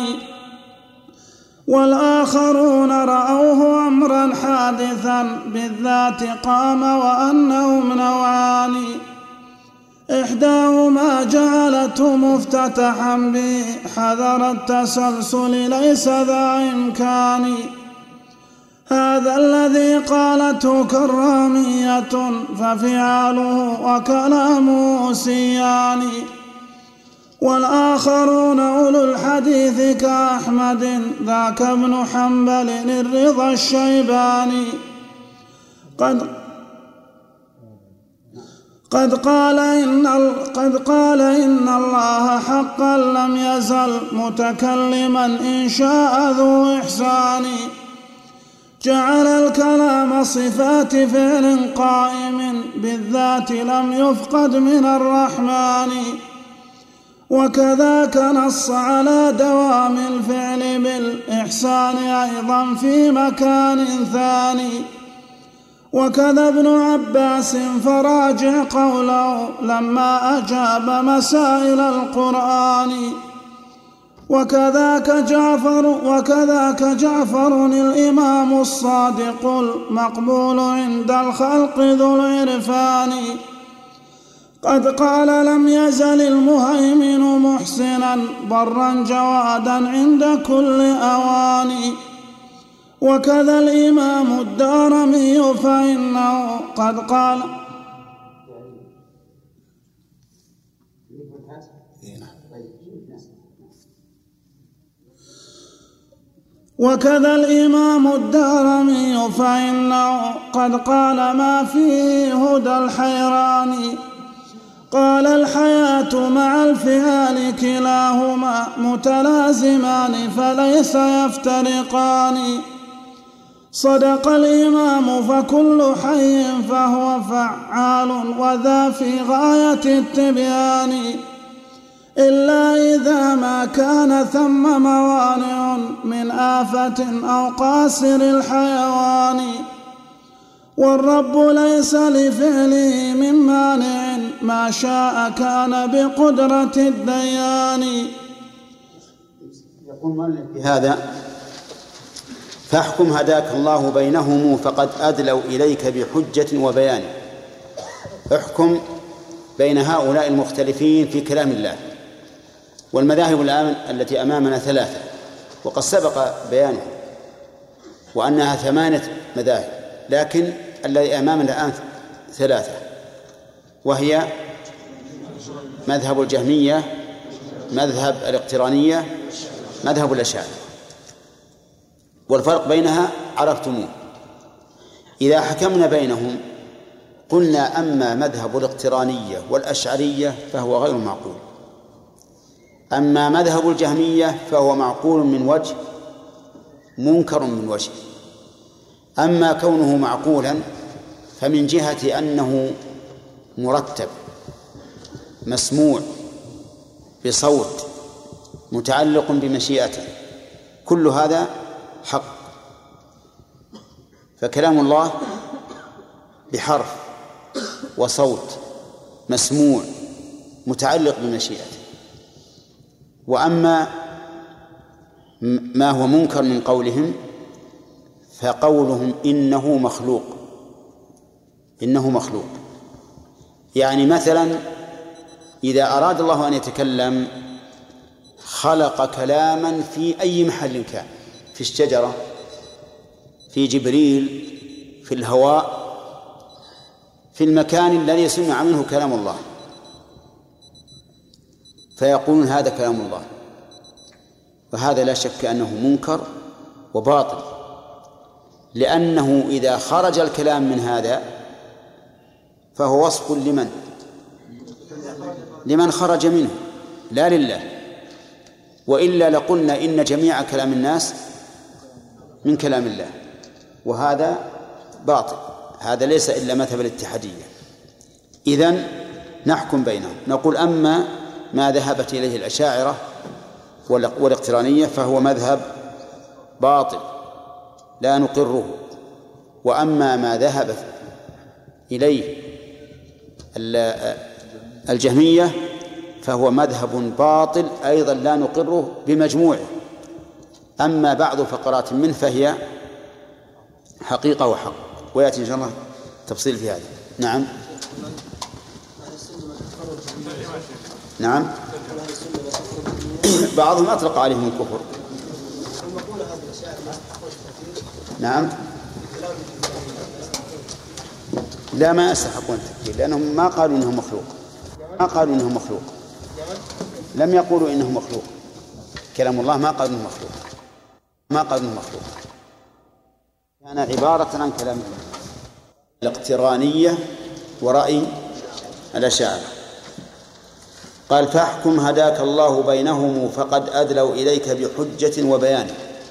والآخرون رأوه أمرا حادثا بالذات قام وأنهم نوعان، إحداهما جعلته مفتتحا به حذر التسلسل ليس ذا إمكان، هذا الذي قالته كرامية ففعاله وكلامه سيان، والآخرون أولو الحديث كأحمد ذاك ابن حنبل الرضا الشيباني، قد قال إن الله حقا لم يزل متكلما إن شاء ذو إحسان، جعل الكلام صفات فعل قائم بالذات لم يفقد من الرحمن، وكذاك نص على دوام الفعل بالإحسان أيضا في مكان ثاني، وكذا ابن عباس فراجع قوله لما أجاب مسائل القرآن، وكذاك جعفر الإمام الصادق المقبول عند الخلق ذو العرفان، قد قال لم يزل المهيمن محسنا برا جوادا عند كل أوان، وكذا الإمام الدارمي فإنه قد قال قد قال ما فيه هدى الحيران، قال الحياة مع الفعال كلاهما متلازمان فليس يفترقان، صدق الإمام فكل حي فهو فعال وذا في غاية التبيان، إلا إذا ما كان ثم موانع من آفة أو قاصر الحيوان، والرب ليس لفعله من مانع ما شاء كان بقدرة الديان. يقول مؤلف بهذا فاحكم هداك الله بينهم فقد أدلوا إليك بحجة وبيان. احكم بين هؤلاء المختلفين في كلام الله. والمذاهب الآن التي أمامنا ثلاثة وقد سبق بيانها وأنها 8 مذاهب، لكن الذي أمامنا الآن ثلاثة، وهي مذهب الجهمية، مذهب الاقترانية، مذهب الأشاعرة. والفرق بينها عرفتموه. إذا حكمنا بينهم قلنا أما مذهب الاقترانية والأشعرية فهو غير معقول، أما مذهب الجهمية فهو معقول من وجه منكر من وجه. أما كونه معقولا فمن جهة أنه مرتب مسموع بصوت متعلق بمشيئته، كل هذا حق. فكلام الله بحرف وصوت مسموع متعلق بمشيئته. وأما ما هو منكر من قولهم فقولهم إنه مخلوق. يعني مثلا إذا أراد الله أن يتكلم خلق كلاما في أي محل كان، في الشجرة، في جبريل، في الهواء، في المكان الذي سمع منه كلام الله، فيقولون هذا كلام الله، وهذا لا شك أنه منكر وباطل، لأنه إذا خرج الكلام من هذا فهو وصف لمن خرج منه لا لله، وإلا لقلنا إن جميع كلام الناس من كلام الله، وهذا باطل، هذا ليس إلا مذهب الاتحادية. إذن نحكم بينهم، نقول أما ما ذهبت إليه الأشاعرة والاقترانية فهو مذهب باطل لا نقره، وأما ما ذهبت إليه الجهمية فهو مذهب باطل أيضا لا نقره بمجموعه، أما بعض فقرات منه فهي حقيقة وحق، ويأتي إن شاء الله تفصيل في هذا. نعم نعم بعضهم أطلق عليهم الكفر. نعم لا ما يستحقون التكفير، لأنهم ما قالوا إنه مخلوق، لم يقولوا إنه مخلوق، كلام الله ما قالوا إنه مخلوق، كان عبارة عن كلام الله. الاقترانية ورأي الأشاعرة. قال فاحكم هداك الله بينهم فقد أدلوا إليك بحجة وبيان.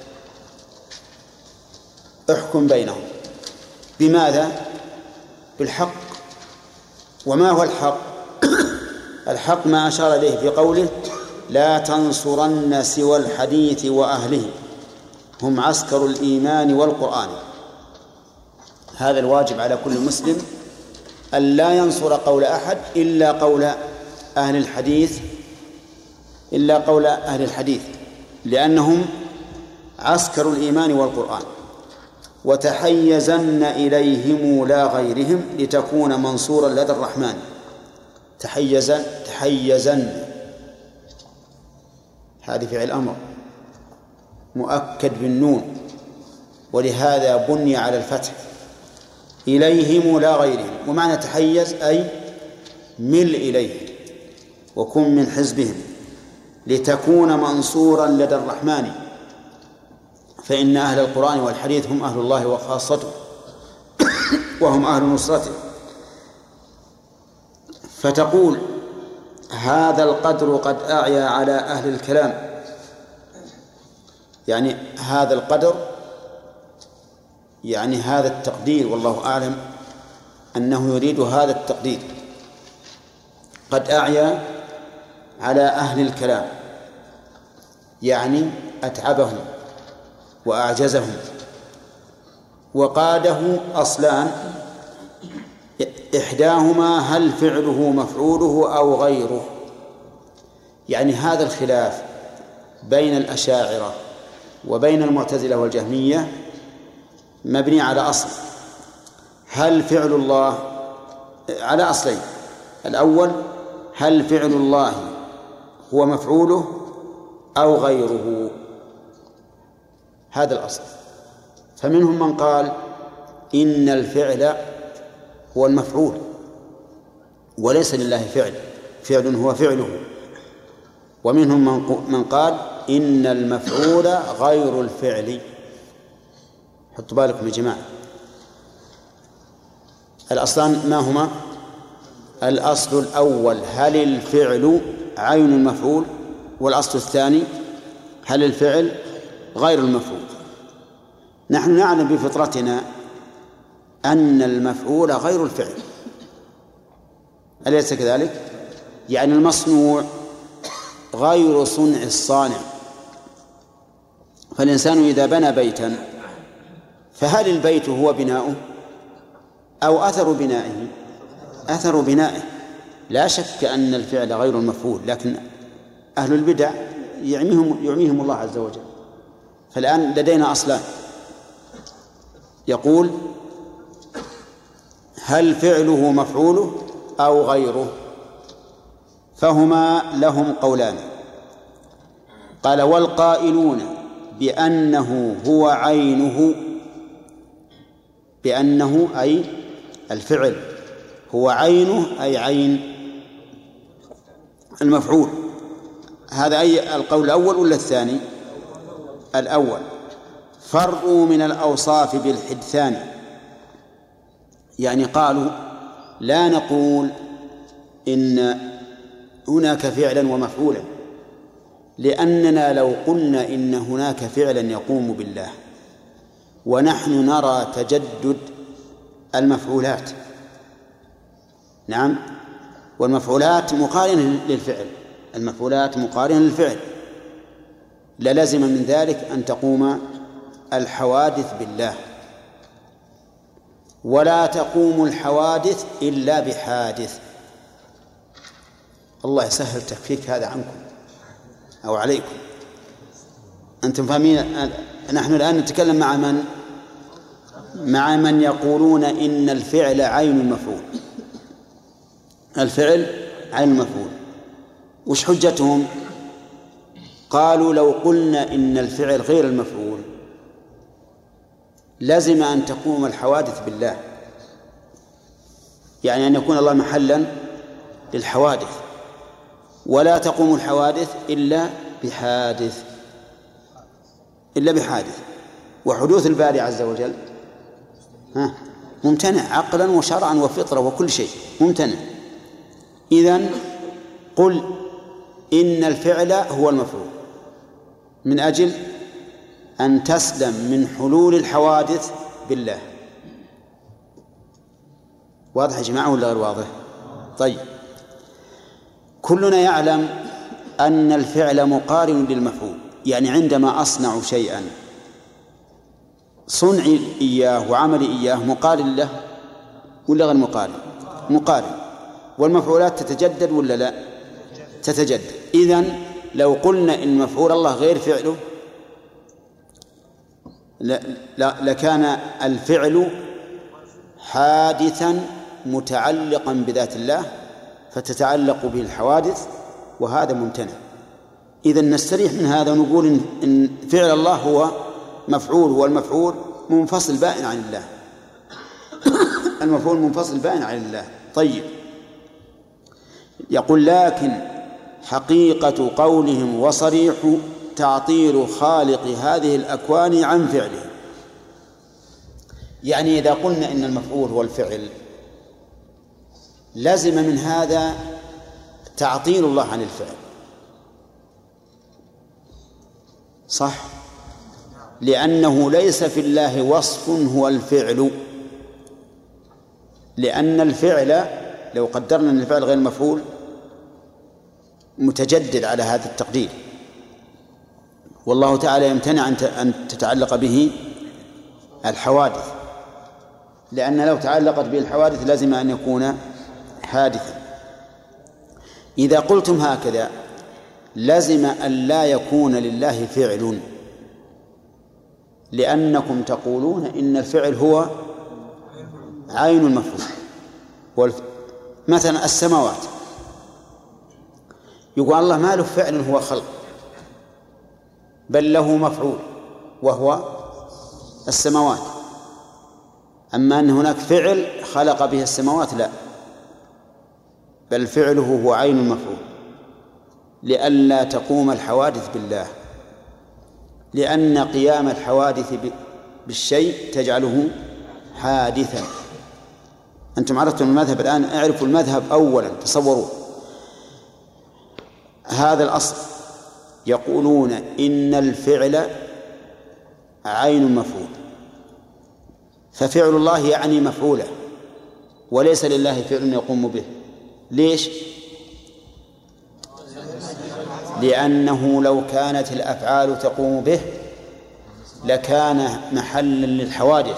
احكم بينهم بماذا؟ بالحق. وما هو الحق؟ الحق ما أشار إليه في قوله لا تنصرن سوى الحديث وأهله هم عسكر الإيمان والقرآن. هذا الواجب على كل مسلم أن لا ينصر قول أحد إلا قول أهل الحديث لأنهم عسكر الإيمان والقرآن. وتحيزن إليهم لا غيرهم لتكون منصورا لدى الرحمن. تحيزن هذه فعل أمر مؤكد بالنون، ولهذا بني على الفتح. إليهم لا غيرهم، ومعنى تحيز أي مل إليه وكن من حزبهم لتكون منصورا لدى الرحمن، فإن أهل القرآن والحديث هم أهل الله وخاصته وهم أهل نصرته. فتقول هذا القدر قد أعيا على أهل الكلام، يعني هذا القدر يعني هذا التقدير، والله أعلم أنه يريد هذا التقدير. قد أعيا على أهل الكلام يعني أتعبهم وأعجزهم. وقاده أصلان، إحداهما هل فعله مفعوله أو غيره، يعني هذا الخلاف بين الأشاعرة وبين المعتزلة والجهمية مبني على أصل، هل فعل الله، على أصلين. الأول هل فعل الله هو مفعوله أو غيره، هذا الأصل. فمنهم من قال إن الفعل هو المفعول وليس لله فعل هو فعله. ومنهم من قال إن المفعول غير الفعل. حطوا بالكم يا جماعة، الأصلان ما هما؟ الأصل الأول هل الفعل عين المفعول، والأصل الثاني هل الفعل غير المفعول. نحن نعلم بفطرتنا أن المفعول غير الفعل، أليس كذلك؟ يعني المصنوع غير صنع الصانع. فالإنسان إذا بنى بيتا فهل البيت هو بناؤه أو أثر بنائه؟ أثر بنائه. لا شك أن الفعل غير المفعول، لكن أهل البدع يعميهم الله عز وجل. فالآن لدينا أصلان، يقول هل فعله مفعوله أو غيره، فهما لهم قولان. قال والقائلون بأنه هو عينه، بأنه أي الفعل هو عينه أي عين المفعول، هذا أي القول الأول ولا الثاني؟ الأول. فروا من الأوصاف بالحدثان، يعني قالوا لا نقول إن هناك فعلا ومفعولا، لأننا لو قلنا إن هناك فعلا يقوم بالله ونحن نرى تجدد المفعولات، نعم، والمفعولات مقارنة للفعل، المفعولات مقارنة للفعل، للزم من ذلك أن تقوم الحوادث بالله، ولا تقوم الحوادث إلا بحادث. الله يسهل تكفيك هذا عنكم أو عليكم. أنتم فاهمين؟ نحن الآن نتكلم مع من يقولون إن الفعل عين المفعول، الفعل عين المفعول. وش حجتهم؟ قالوا لو قلنا إن الفعل غير المفعول لازم أن تقوم الحوادث بالله، يعني أن يكون الله محلا للحوادث، ولا تقوم الحوادث إلا بحادث، وحدوث الباري عز وجل ممتنع عقلا وشرعا وفطرة وكل شيء ممتنع. إذن قل إن الفعل هو المفعول من أجل أن تسلم من حلول الحوادث بالله. واضح يا جماعة ولا غير واضح؟ طيب، كلنا يعلم أن الفعل مقارن للمفعول، يعني عندما أصنع شيئا صنعي إياه وعملي إياه مقارن له ولا غير مقارن؟ مقارن. والمفعولات تتجدد ولا لا؟ تتجدد. إذن لو قلنا إن مفعول الله غير فعله لكان الفعل حادثا متعلقا بذات الله فتتعلق به الحوادث، وهذا ممتنع. إذن نستريح من هذا ونقول إن فعل الله هو مفعول، والمفعول منفصل بائن عن الله المفعول منفصل بائن عن الله. طيب، يقول لكن حقيقة قولهم وصريح تعطيل خالق هذه الأكوان عن فعله، يعني إذا قلنا إن المفعول هو الفعل لازم من هذا تعطيل الله عن الفعل، صح؟ لأنه ليس في الله وصف هو الفعل، لأن الفعل لو قدرنا أن الفعل غير مفعول متجدد على هذا التقدير، والله تعالى يمتنع أن تتعلق به الحوادث، لأن لو تعلقت به الحوادث لازم أن يكون حادثا. إذا قلتم هكذا لازم أن لا يكون لله فعل، لأنكم تقولون إن الفعل هو عين المفعول. مثلا السماوات، يقول الله ما له فعل هو خلق، بل له مفعول وهو السماوات. أما أن هناك فعل خلق به السماوات لا، بل فعله هو عين المفعول، لئلا تقوم الحوادث بالله، لأن قيام الحوادث بالشيء تجعله حادثا. أنتم عرفتم المذهب الآن، اعرفوا المذهب أولا، تصوروا هذا الأصل. يقولون إن الفعل عين مفعول، ففعل الله يعني مفعوله، وليس لله فعل يقوم به. ليش؟ لأنه لو كانت الأفعال تقوم به لكان محلا للحوادث،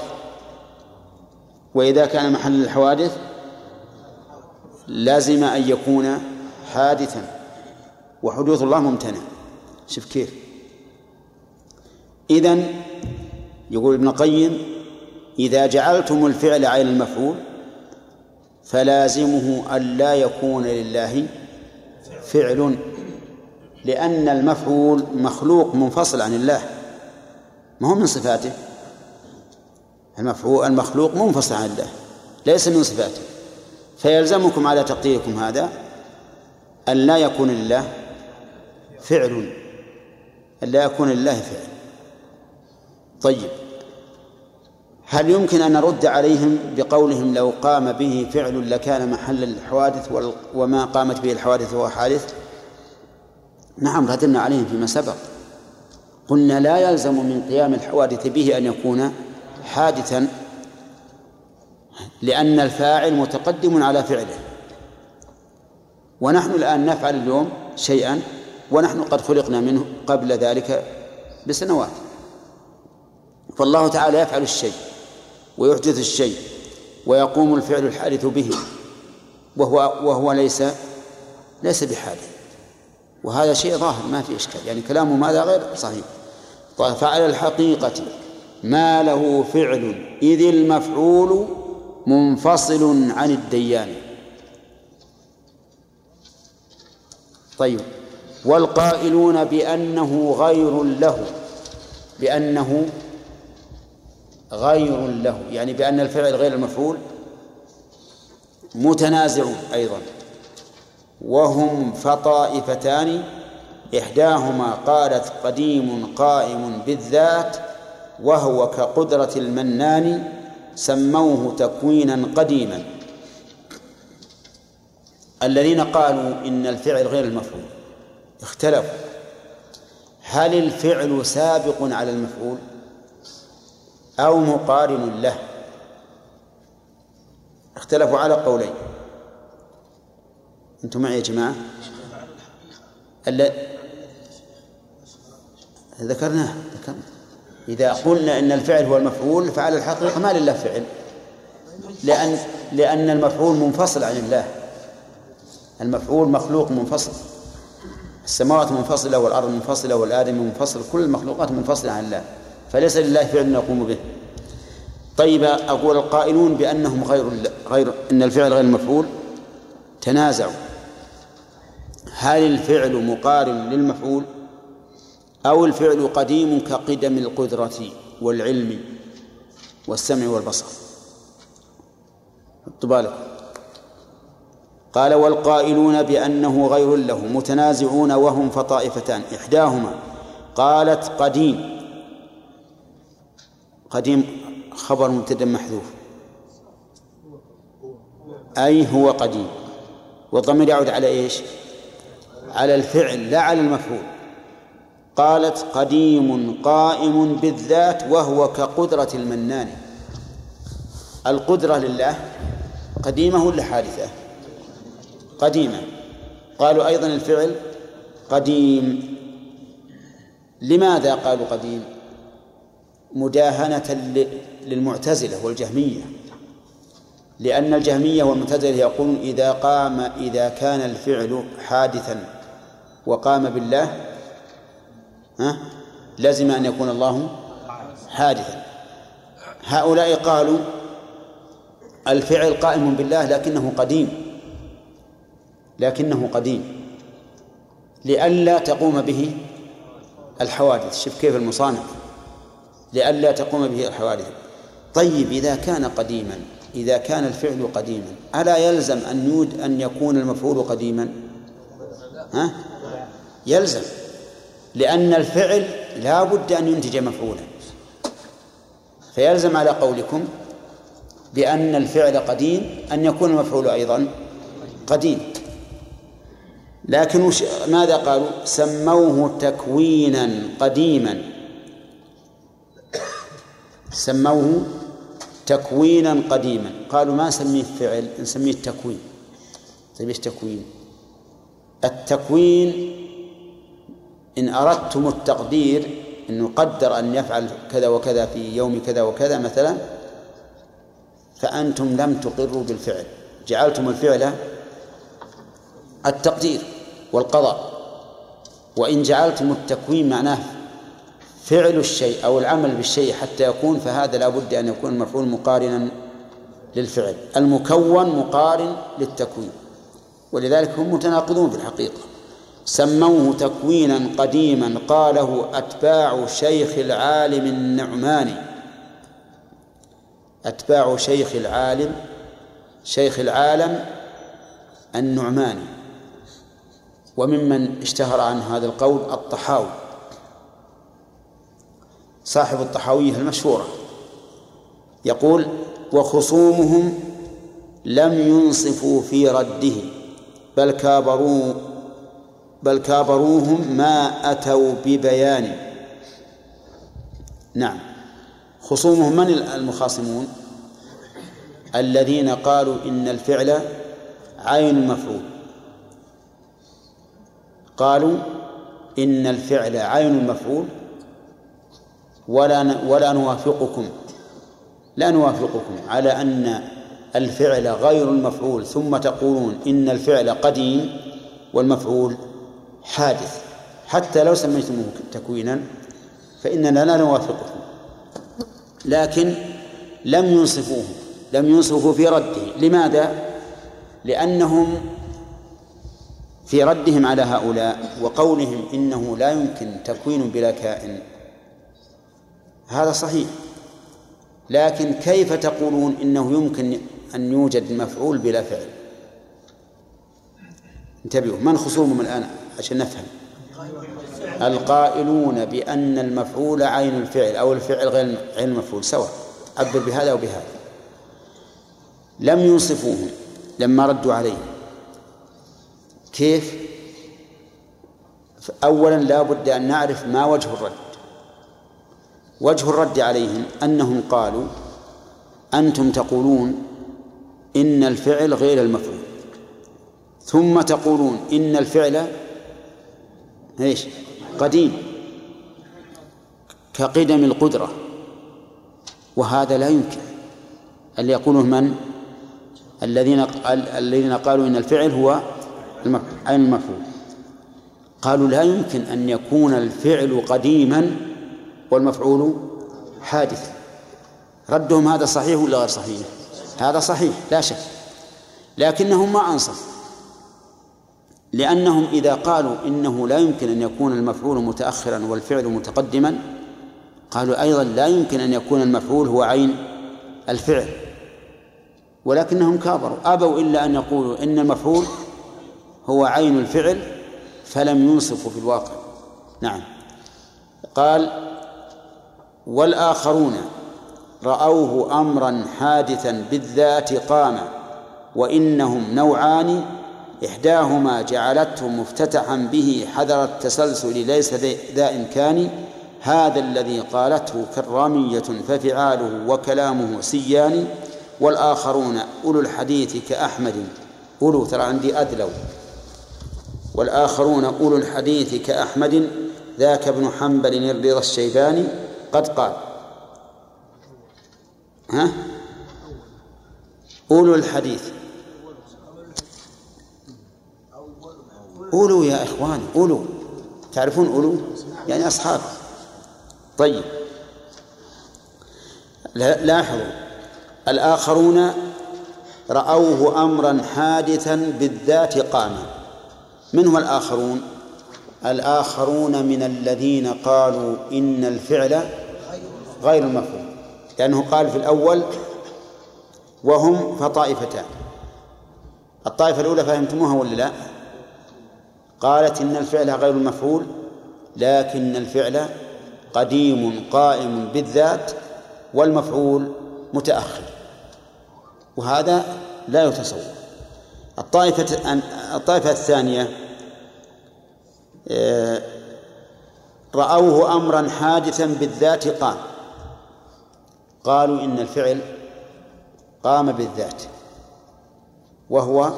وإذا كان محلا للحوادث لازم أن يكون حادثا، وحدوث الله ممتنع. شوف كيف. إذن يقول ابن القيم إذا جعلتم الفعل عين المفعول فلازمه أن لا يكون لله فعل، لأن المفعول مخلوق منفصل عن الله، ما هو من صفاته. المخلوق منفصل عن الله ليس من صفاته، فيلزمكم على تقديركم هذا أن لا يكون لله فعل، ألا يكون لله فعل. طيب، هل يمكن أن نرد عليهم بقولهم لو قام به فعل لكان محل الحوادث وما قامت به الحوادث هو حادث؟ نعم، رددنا عليهم فيما سبق، قلنا لا يلزم من قيام الحوادث به أن يكون حادثا، لأن الفاعل متقدم على فعله، ونحن الآن نفعل اليوم شيئا ونحن قد خلقنا منه قبل ذلك بسنوات. فالله تعالى يفعل الشيء ويحدث الشيء ويقوم الفعل الحادث به وهو ليس بحادث، وهذا شيء ظاهر ما في إشكال، يعني كلامه ماذا غير صحيح. فعلى الحقيقة ما له فعل إذ المفعول منفصل عن الديان. طيب، والقائلون بأنه غير له يعني بأن الفعل غير المفعول متنازعون أيضا، وهم فطائفتان، إحداهما قالت قديم قائم بالذات وهو كقدرة المنان سموه تكوينا قديما. الذين قالوا إن الفعل غير المفعول اختلفوا، هل الفعل سابق على المفعول أو مقارن له؟ اختلفوا على قولين. أنتم معي يا جماعة؟ ذكرنا إذا قلنا إن الفعل هو المفعول فعلى الحقيقة ما لله فعل، لأن المفعول منفصل عن الله. المفعول مخلوق منفصل، السماوات منفصلة والأرض منفصلة والآدم منفصل، كل المخلوقات منفصلة عن الله، فليس لله فعل يقوم به. طيب، أقول القائلون بأنهم غير إن الفعل غير المفعول تنازعوا، هل الفعل مقارن للمفعول أو الفعل قديم كقدم القدرة والعلم والسمع والبصر؟ بالك. قال والقائلون بأنه غير له متنازعون وهم فطائفتان، إحداهما قالت قديم خبر مبتدأ محذوف أي هو قديم، والضمير يعود على إيش؟ على الفعل لا على المفعول. قالت قديم قائم بالذات وهو كقدرة المنان. القدرة لله قديمة ولا حادثة؟ قديمة. قالوا أيضا الفعل قديم. لماذا قالوا قديم؟ مداهنة للمعتزلة والجهمية، لأن الجهمية والمعتزلة يقولون إذا كان الفعل حادثا وقام بالله لازم أن يكون الله حادثا. هؤلاء قالوا الفعل قائم بالله لكنه قديم لئلا تقوم به الحوادث. شوف كيف المصانع، لئلا تقوم به الحوادث. طيب، إذا كان الفعل قديما ألا يلزم أن يكون المفعول قديما؟ يلزم، لأن الفعل لا بد أن ينتج مفعولا، فيلزم على قولكم بأن الفعل قديم أن يكون المفعول أيضا قديم. لكن ماذا قالوا؟ سموه تكوينا قديما، سموه تكوينا قديما. قالوا ما نسميه فعل، نسميه التكوين. طيب ايش تكوين؟ التكوين إن أردتم التقدير أنه قدر أن يفعل كذا وكذا في يوم كذا وكذا مثلا، فأنتم لم تقروا بالفعل، جعلتم الفعل التقدير والقضاء. وإن جعلتم التكوين معناه فعل الشيء أو العمل بالشيء حتى يكون، فهذا لا بد أن يكون المفعول مقارنا للفعل. المكون مقارن للتكوين، ولذلك هم متناقضون في الحقيقة. سموه تكوينا قديما قاله أتباع شيخ العالم النعماني. أتباع شيخ العالم النعماني. وممن اشتهر عن هذا القول الطحاوي صاحب الطحاوية المشهورة، يقول: وخصومهم لم ينصفوا في رده بل كابروهم ما أتوا ببيان. نعم، خصومهم من المخاصمون؟ الذين قالوا إن الفعل عين المفعول، قالوا إن الفعل عين المفعول ولا نوافقكم على أن الفعل غير المفعول، ثم تقولون إن الفعل قديم والمفعول حادث، حتى لو سميتموه تكوينا فإننا لا نوافقكم. لكن لم ينصفوا في رده. لماذا؟ لأنهم في ردهم على هؤلاء وقولهم إنه لا يمكن تكوين بلا كائن، هذا صحيح، لكن كيف تقولون إنه يمكن أن يوجد مفعول بلا فعل؟ انتبهوا، من خصومهم الآن عشان نفهم؟ القائلون بأن المفعول عين الفعل أو الفعل غير عين المفعول، سواء عبر بهذا أو بهذا. لم ينصفوهم لما ردوا عليه. كيف؟ أولا لا بد أن نعرف ما وجه الرد. وجه الرد عليهم أنهم قالوا: أنتم تقولون إن الفعل غير المفعول، ثم تقولون إن الفعل قديم كقدم القدرة، وهذا لا يمكن. اللي يقوله من؟ الذين قالوا إن الفعل هو عين المفعول، قالوا لا يمكن أن يكون الفعل قديما والمفعول حادث. ردهم هذا صحيح ولا غير صحيح؟ هذا صحيح لا شك، لكنهم ما أنصفوا، لأنهم إذا قالوا إنه لا يمكن أن يكون المفعول متأخرا والفعل متقدما، قالوا أيضا لا يمكن أن يكون المفعول هو عين الفعل، ولكنهم كابروا، أبوا إلا أن يقولوا إن المفعول هو عين الفعل، فلم ينصفوا في الواقع. نعم. قال: والآخرون رأوه أمرا حادثا بالذات قام، وإنهم نوعان، إحداهما جعلته مفتتحا به حذر التسلسل ليس ذا إمكان، هذا الذي قالته كرامية ففعاله وكلامه سيان، والآخرون أولو الحديث كأحمد أولو، ترى عندي أدلو، والآخرون أولو الحديث كأحمد ذاك ابن حنبل الرضا الشيباني قد قال. أولو الحديث، أولو يا إخواني، أولو، تعرفون أولو يعني أصحاب. طيب لاحظوا، الآخرون رأوه أمرا حادثا بالذات قام. من هم الآخرون؟ الآخرون من الذين قالوا إن الفعل غير المفعول، لأنه قال في الأول وهم فطائفتان. الطائفة الأولى فهمتموها ولا لا؟ قالت إن الفعل غير المفعول، لكن الفعل قديم قائم بالذات والمفعول متأخر، وهذا لا يتصور. الطائفة الثانية رأوه أمرا حادثا بالذات قام، قالوا إن الفعل قام بالذات وهو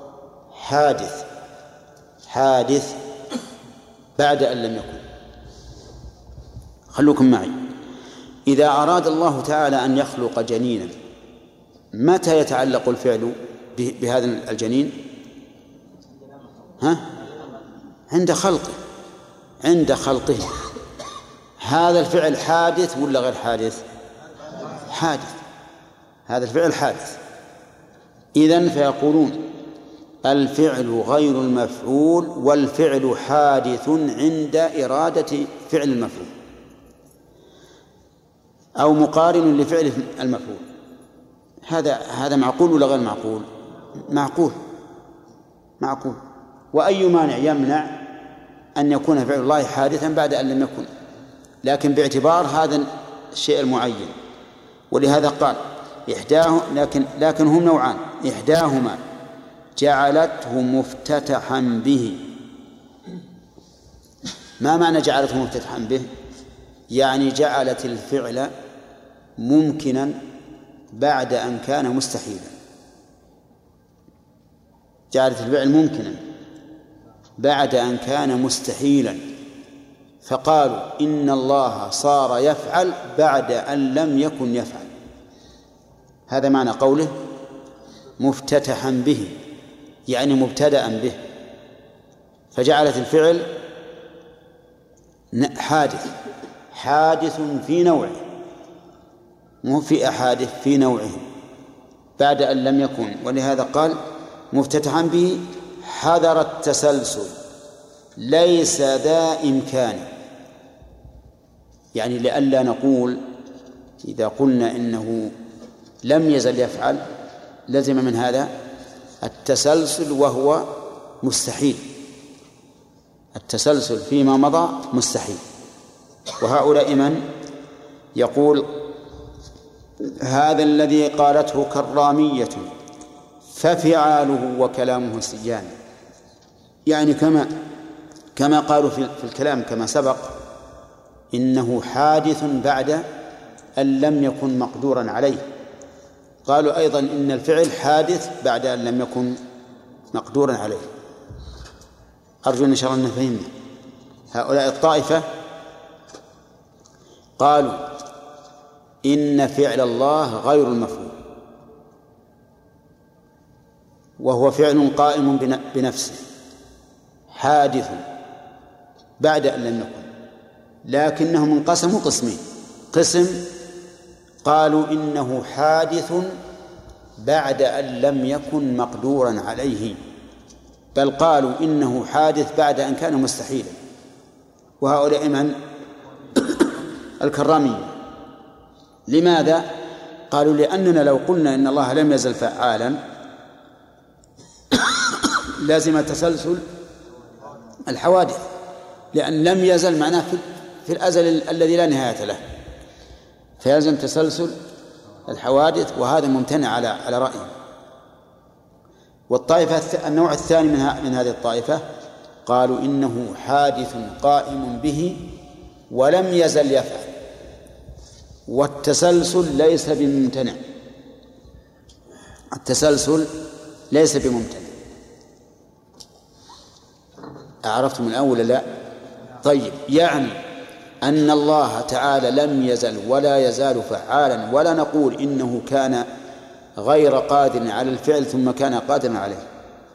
حادث بعد أن لم يكن. خلوكم معي، إذا أراد الله تعالى أن يخلق جنينا، متى يتعلق الفعل بهذا الجنين؟ عند خلقه. هذا الفعل حادث ولا غير حادث؟ حادث، هذا الفعل حادث. إذن فيقولون الفعل غير المفعول والفعل حادث عند إرادة فعل المفعول، أو مقارن لفعل المفعول. هذا معقول ولا غير معقول؟ معقول. وأي مانع يمنع أن يكون فعل الله حادثا بعد أن لم يكن، لكن باعتبار هذا الشيء المعين. ولهذا قال لكن هم نوعان: إحداهما جعلته مفتتحا به. ما معنى جعلته مفتتحا به؟ يعني جعلت الفعل ممكنا بعد أن كان مستحيلا. جعلت الفعل ممكنا بعد أن كان مستحيلا، فقالوا إن الله صار يفعل بعد أن لم يكن يفعل. هذا معنى قوله مفتتحا به، يعني مبتدأ به. فجعلت الفعل حادث في نوعه، مو في أحادث، في نوعه بعد أن لم يكن. ولهذا قال مفتتحا به حذر التسلسل ليس ذا إمكان، يعني لئلا نقول إذا قلنا إنه لم يزل يفعل لزم من هذا التسلسل، وهو مستحيل. التسلسل فيما مضى مستحيل. وهؤلاء من يقول هذا الذي قالته كرامية ففعاله وكلامه سيان، يعني كما قالوا في الكلام كما سبق إنه حادث بعد أن لم يكن مقدورا عليه، قالوا أيضا إن الفعل حادث بعد أن لم يكن مقدورا عليه. أرجو إن شاء الله أن فهمنا. هؤلاء الطائفة قالوا إن فعل الله غير المفعول، وهو فعل قائم بنفسه حادث بعد أن لم يكن، لكنهم انقسموا قسمين: قسم قالوا إنه حادث بعد أن لم يكن مقدورا عليه، بل قالوا إنه حادث بعد أن كان مستحيلا. وهؤلاء من الكرامية. لماذا؟ قالوا لأننا لو قلنا إن الله لم يزل فعالا لازم تسلسل الحوادث، لأن لم يزل معناه في الأزل الذي لا نهاية له، فيلزم تسلسل الحوادث، وهذا ممتنع على رأيه. والطائفة النوع الثاني من هذه الطائفة قالوا إنه حادث قائم به ولم يزل يفعل، والتسلسل ليس بممتنع. التسلسل ليس بممتنع. أعرفتم الأول لا؟ طيب، يعني أن الله تعالى لم يزل ولا يزال فعالا، ولا نقول إنه كان غير قادر على الفعل ثم كان قادرا عليه،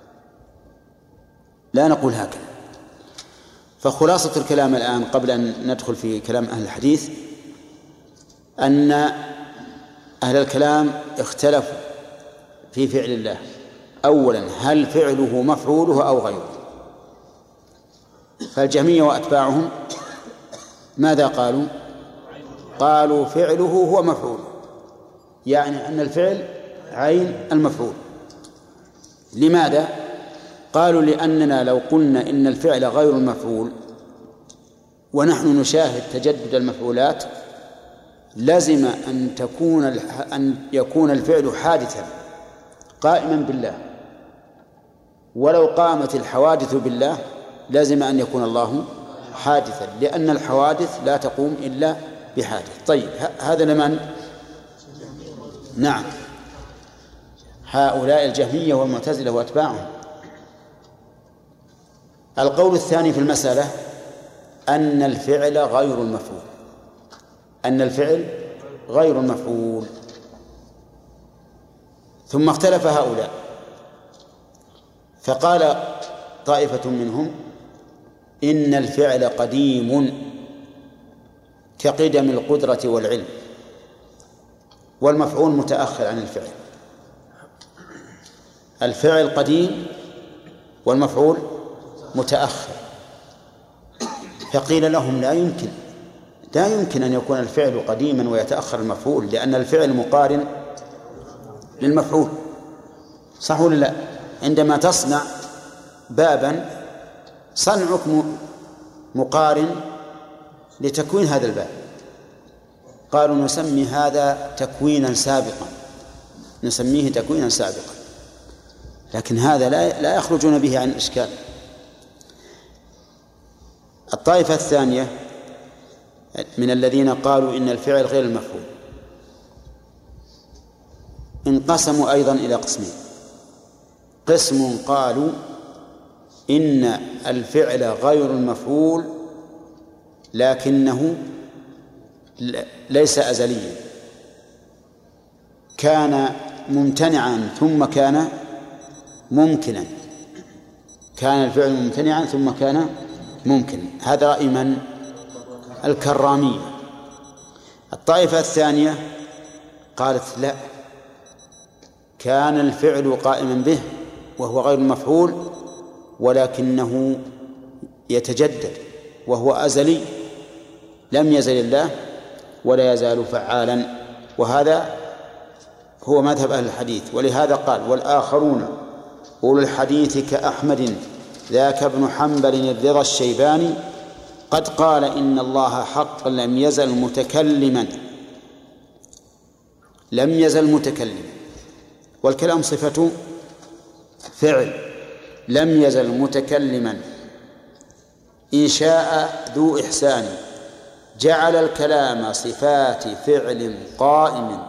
لا نقول هكذا. فخلاصة الكلام الآن قبل أن ندخل في كلام أهل الحديث أن أهل الكلام اختلفوا في فعل الله. أولا، هل فعله مفعوله أو غيره؟ فالجهمية وأتباعهم ماذا قالوا؟ قالوا فعله هو مفعول، يعني أن الفعل عين المفعول. لماذا؟ قالوا لأننا لو قلنا إن الفعل غير المفعول ونحن نشاهد تجدد المفعولات لزم أن يكون الفعل حادثا قائما بالله، ولو قامت الحوادث بالله لازم أن يكون الله حادثا، لأن الحوادث لا تقوم إلا بحادث. طيب، هذا لمن؟ نعم، هؤلاء الجهمية والمعتزلة وأتباعهم. القول الثاني في المسألة أن الفعل غير المفعول، أن الفعل غير المفعول. ثم اختلف هؤلاء، فقال طائفة منهم إن الفعل قديم كقدم القدرة والعلم، والمفعول متأخر عن الفعل. الفعل قديم والمفعول متأخر. فقيل لهم لا يمكن أن يكون الفعل قديما ويتأخر المفعول، لأن الفعل مقارن للمفعول، صح ولا لا؟ عندما تصنع بابا صنعك مقارن لتكوين هذا الباب، قالوا نسمي هذا تكوينا سابقا، نسميه تكوينا سابقا، لكن هذا لا يخرجون به عن الإشكال. الطائفة الثانية من الذين قالوا إن الفعل غير المفعول انقسموا أيضا إلى قسمين. قسم قالوا إن الفعل غير المفعول لكنه ليس أزليا، كان ممتنعا ثم كان ممكنا، كان الفعل ممتنعا ثم كان ممكنا. هذا رأي من؟ الكرامية. الطائفة الثانية قالت لا، كان الفعل قائما به وهو غير مفعول ولكنه يتجدد وهو أزلي، لم يزل الله ولا يزال فعالا، وهذا هو مذهب أهل الحديث. ولهذا قال والآخرون أولو الحديث كأحمد ذاك ابن حنبل الرضا الشيباني قد قال إن الله حق لم يزل متكلما، لم يزل متكلما، والكلام صفة فعل، لم يزل متكلما إن شاء ذو إحسان، جعل الكلام صفات فعل قائم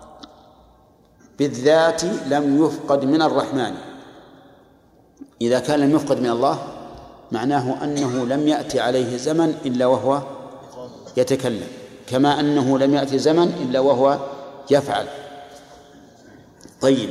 بالذات لم يفقد من الرحمن. إذا كان لم يفقد من الله معناه أنه لم يأتي عليه زمن إلا وهو يتكلم، كما أنه لم يأتي زمن إلا وهو يفعل. طيب،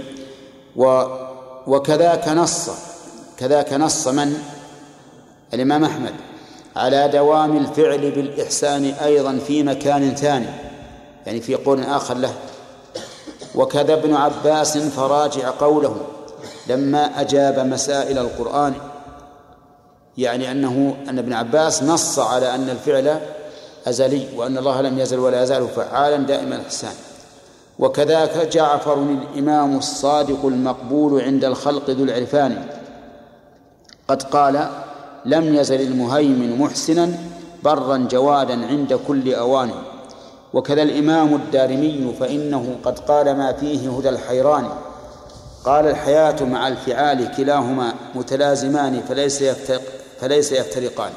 وكذاك نص من؟ الإمام أحمد على دوام الفعل بالإحسان أيضا في مكان ثاني، يعني في قول آخر له. وكذا ابن عباس فراجع قوله لما أجاب مسائل القرآن، يعني أن ابن عباس نص على أن الفعل أزلي وأن الله لم يزل ولا يزال فعالا دائما الإحسان. وكذاك جعفر الإمام الصادق المقبول عند الخلق ذو العرفان قد قال لم يزل المهيمن محسنا برا جوادا عند كل أوان. وكذا الإمام الدارمي فإنه قد قال ما فيه هدى الحيران، قال الحياة مع الفعال كلاهما متلازمان فليس يفترقان.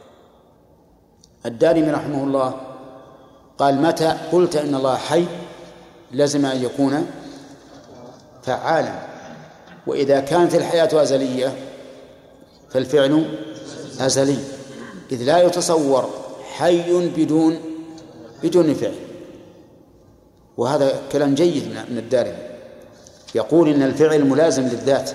الدارمي رحمه الله قال متى قلت إن الله حي لازم أن يكون فعالا، وإذا كانت الحياة أزلية فالفعل أزلي، إذ لا يتصور حي بدون فعل. وهذا كلام جيد من الدارمي، يقول إن الفعل ملازم للذات،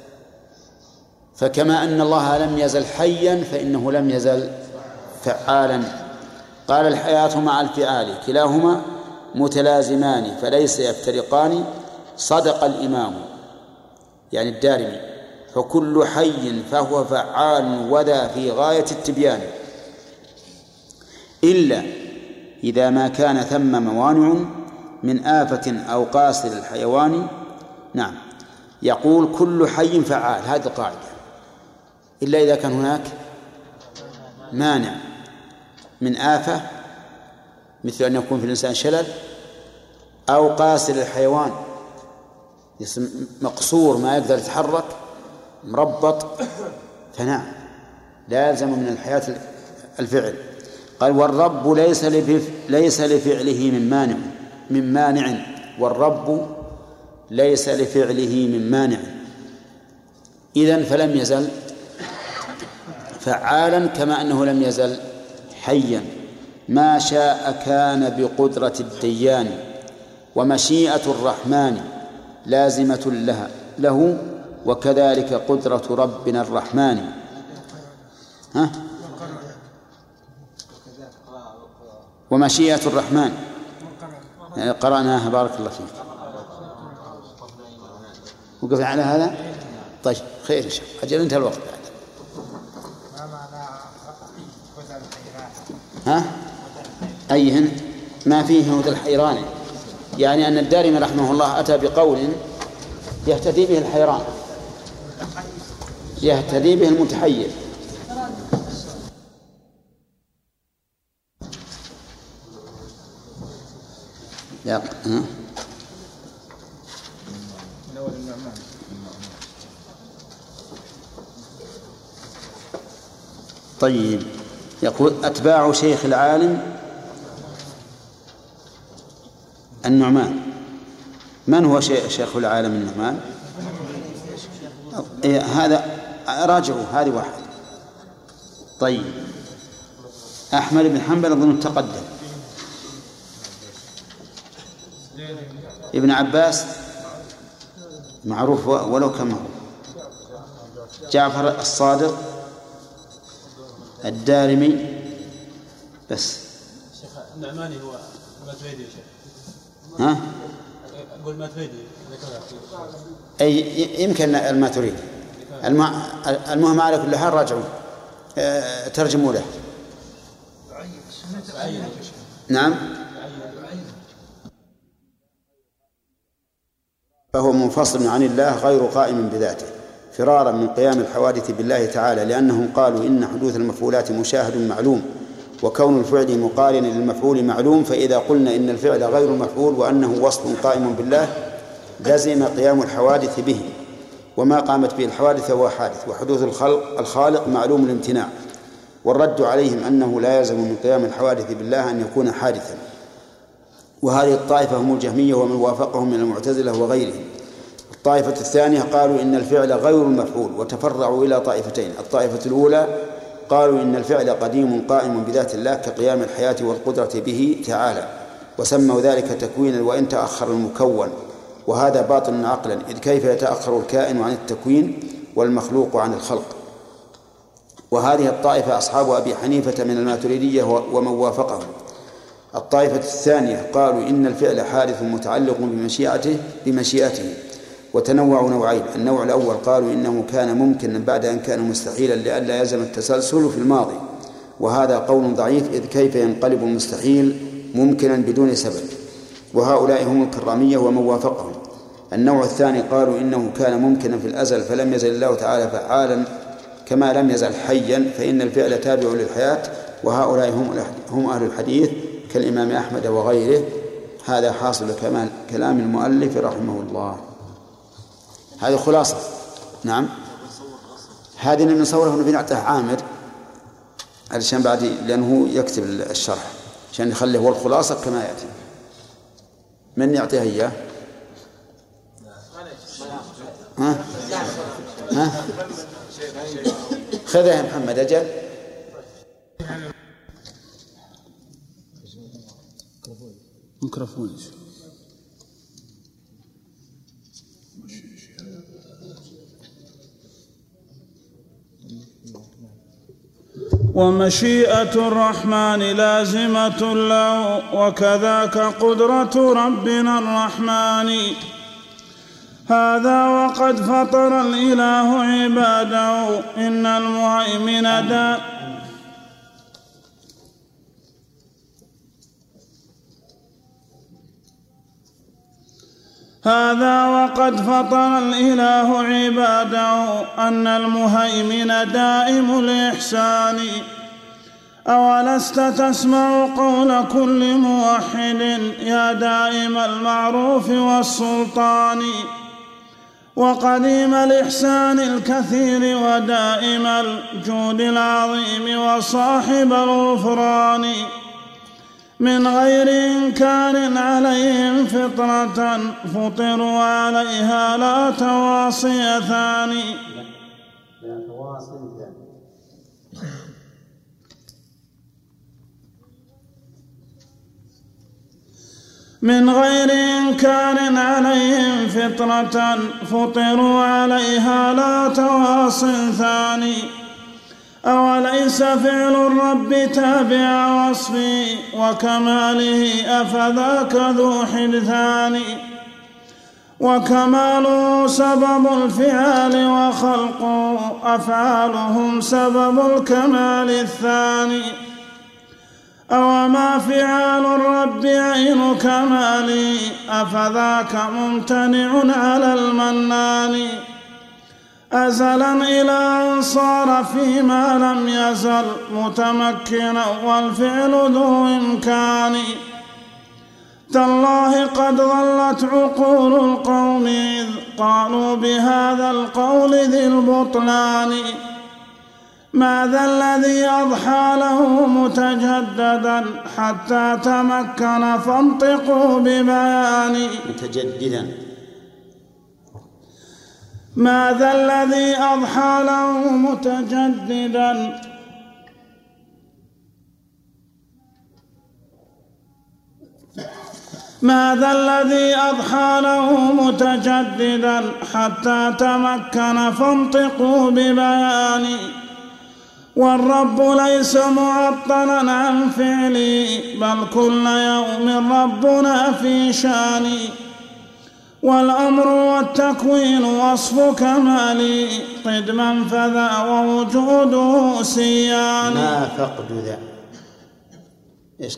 فكما أن الله لم يزل حيا فإنه لم يزل فعالا. قال الحياة مع الفعال كلاهما متلازمان فليس يفترقان. صدق الإمام يعني الدارمي، فكل حي فهو فعال وذا في غاية التبيان، إلا إذا ما كان ثم موانع من آفة أو قاصر الحيوان. نعم، يقول كل حي فعال، هذه القاعدة، إلا إذا كان هناك مانع من آفة مثل أن يكون في الإنسان شلل، أو قاصر الحيوان مقصور ما يقدر يتحرك مربط، فنعم لا يلزم من الحياة الفعل. قال والرب ليس لفعله من مانع والرب ليس لفعله من مانع، إذن فلم يزل فعالا كما أنه لم يزل حيا. ما شاء كان بقدرة الديان، ومشيئة الرحمن لازمة له وكذلك قدرة ربنا الرحمن. ومشيئة الرحمن قرأناها بارك الله فيك. وقف على هذا. طيب خير إن شاء الله، أجل انتهى الوقت بعد. أيهن؟ ما فيه هدى الحيران، يعني أن الدارمي رحمه الله أتى بقول يهتدي به الحيران. يهتدي به المتحير. طيب، يقول أتباع شيخ العالم النعمان. من هو شيخ العالم النعمان؟ هذا راجعوا، هذه واحد. طيب، أحمد بن حنبل أظن تقدم. ابن عباس معروف ولو كم هو. جعفر الصادق، الدارمي، بس. شيخ النعماني هو الماتريدي يا شيخ. ها؟ أقول الماتريدي. أي يمكن الماتريدي. المهم على كل حال راجعوا ترجموا له. نعم. فهو منفصل عن الله غير قائم بذاته، فرارا من قيام الحوادث بالله تعالى، لأنهم قالوا إن حدوث المفعولات مشاهد معلوم، وكون الفعل مقارن للمفعول معلوم، فإذا قلنا إن الفعل غير المفعول وأنه وصف قائم بالله لزم قيام الحوادث به، وما قامت به الحوادث هو حادث، وحدوث الخالق معلوم الامتناع. والرد عليهم أنه لا يلزم من قيام الحوادث بالله أن يكون حادثا. وهذه الطائفة هم الجهمية ومن وافقهم من المعتزلة وغيرهم. الطائفة الثانية قالوا إن الفعل غير المفعول، وتفرعوا إلى طائفتين. الطائفة الأولى قالوا إن الفعل قديم قائم بذات الله كقيام الحياة والقدرة به تعالى، وسموا ذلك تكوينا وإن تأخر المكون، وهذا باطل عقلا، إذ كيف يتأخر الكائن عن التكوين والمخلوق عن الخلق. وهذه الطائفة أصحاب أبي حنيفة من الماتريدية ومن وافقهم. الطائفة الثانية قالوا إن الفعل حادث متعلق بمشيئته، وتنوعوا نوعين. النوع الأول قالوا إنه كان ممكنا بعد أن كان مستحيلا لئلا يلزم التسلسل في الماضي، وهذا قول ضعيف، إذ كيف ينقلب المستحيل ممكنا بدون سبب، وهؤلاء هم الكرامية ومن وافقهم. النوع الثاني قالوا إنه كان ممكنا في الأزل فلم يزل الله تعالى فعالا كما لم يزل حيا، فإن الفعل تابع للحياة، وهؤلاء هم أهل الحديث كالإمام أحمد وغيره. هذا حاصل كلام المؤلف رحمه الله. هذه خلاصة. نعم، هذه نصوره نعطيه عامر علشان بعد، لأنه يكتب الشرح عشان يخليه هو الخلاصة كما يأتي. من يعطيها إياه؟ ها؟ خذها يا محمد. أجل. ميكروفون. ومشيئة الرحمن لازمة له، وكذاك قدرة ربنا الرحمن. هذا وقد فطر الإله عباده، إن المهيمن هذا وقد فطر الإله عباده، أن المهيمن دائم الإحسان. أولست تسمع قول كل موحد يا دائم المعروف والسلطان، وقديم الإحسان الكثير ودائم الجود العظيم وصاحب الغفران، من غير إنكار عليهم فطرة فطروا عليها لا تواصي ثاني. من غير إنكار عليهم فطرة فطروا عليها لا تواصي ثاني. أوليس فعل الرب تابع وصفه وكماله، أفذاك ذو حدثان. وكماله سبب الفعال وخلقه أفعالهم سبب الكمال الثاني. أوما فعال الرب عين كماله، أفذاك ممتنع على المنان. أزلا إلى أن صار فيما لم يزل متمكنا والفعل ذو إمكان. تالله قد ضلت عقول القوم إذ قالوا بهذا القول ذي البطلان. ماذا الذي أضحى له متجددا حتى تمكن فانطقوا ببيان. متجددا. ماذا الذي أضحى له متجددا ماذا الذي أضحى له متجددا حتى تمكن فانطقوا ببيان. والرب ليس معطلا عن فعلي بل كل يوم ربنا في شان. والأمر والتكوين وصف كمالي قدما فذا ووجوده سيان. ما فقد ذا إيش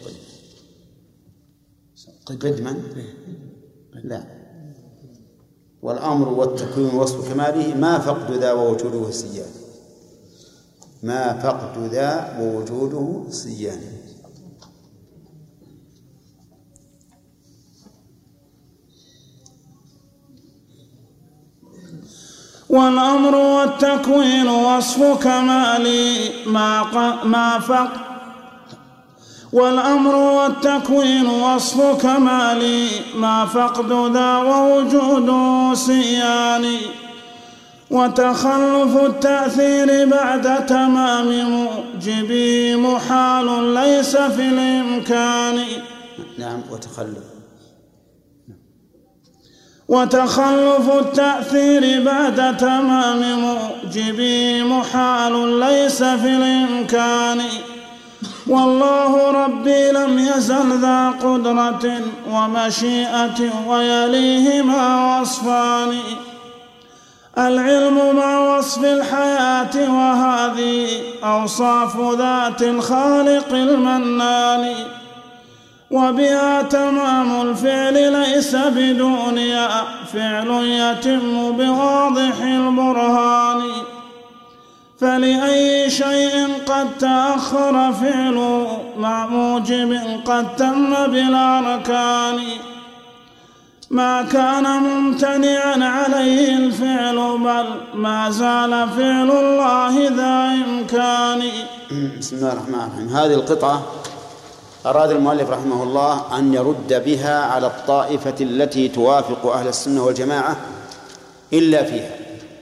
قدما لا. والأمر والتكوين وصف كماله ما فقد ذا ووجوده سيان. ما فقد ذا ووجوده سيان. والأمر والتكوين وصف كمالي والأمر والتكوين وصف كمالي ما فقد ذا ووجوده سيان. وتخلف التأثير بعد تمام موجبه محال ليس في الإمكان. نعم. وتخلف التأثير بعد تمام موجبه محال ليس في الإمكان. والله ربي لم يزل ذا قدرة ومشيئة ويليهما وصفان. العلم مع وصف الحياة وهذه أوصاف ذات الخالق المنان. وبها تمام الفعل ليس بدونها فعل يتم بواضح البرهان. فلأي شيء قد تأخر فعله مع موجب قد تم بالأركان. ما كان ممتنعا عليه الفعل بل ما زال فعل الله ذا إمكان. بسم الله الرحمن الرحيم. هذه القطعة أراد المؤلف رحمه الله أن يرد بها على الطائفة التي توافق أهل السنة والجماعة إلا فيها.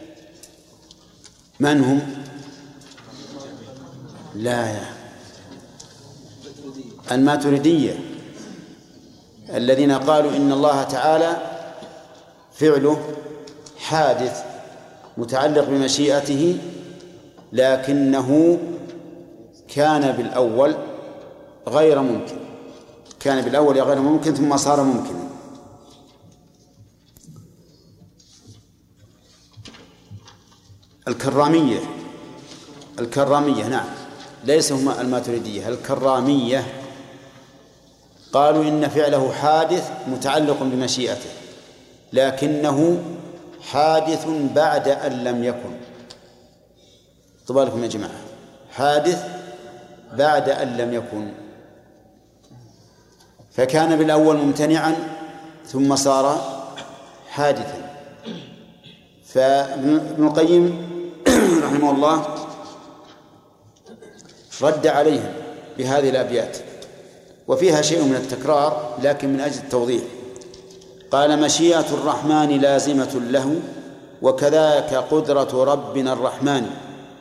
من هم؟ لا، الماتريدية الذين قالوا إن الله تعالى فعله حادث متعلق بمشيئته لكنه كان بالأول غير ممكن. كان بالأول غير ممكن ثم صار ممكنا. الكرامية نعم، ليس هم الماتريدية. الكرامية قالوا إن فعله حادث متعلق بمشيئته لكنه حادث بعد أن لم يكن. طبعا لكم يا جماعة، حادث بعد أن لم يكن، فكان بالأول ممتنعا ثم صار حادثا. فابن القيم رحمه الله رد عليهم بهذه الأبيات وفيها شيء من التكرار لكن من أجل التوضيح. قال: مشيئة الرحمن لازمة له وكذاك قدرة ربنا الرحمن.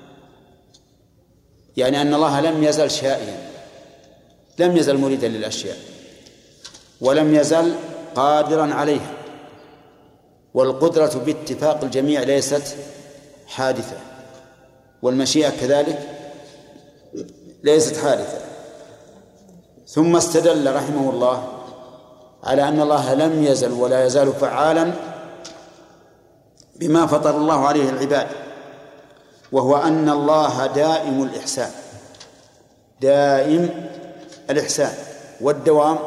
يعني أن الله لم يزل شائعا، لم يزل مريدا للأشياء ولم يزل قادرا عليها. والقدرة باتفاق الجميع ليست حادثة، والمشيئة كذلك ليست حادثة. ثم استدل رحمه الله على أن الله لم يزل ولا يزال فعالا بما فطر الله عليه العباد، وهو أن الله دائم الإحسان. دائم الإحسان، والدوام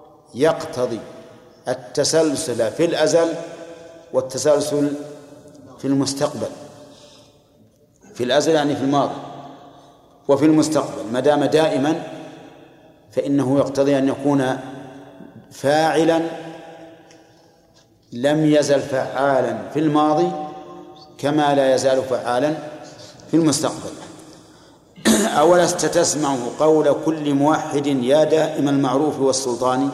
يقتضي التسلسل في الأزل والتسلسل في المستقبل، في الأزل يعني في الماضي، وفي المستقبل ما دام دائما فإنه يقتضي أن يكون فاعلا لم يزل فعالا في الماضي كما لا يزال فعالا في المستقبل. أولست تسمع قول كل موحد يا دائم المعروف والسلطان؟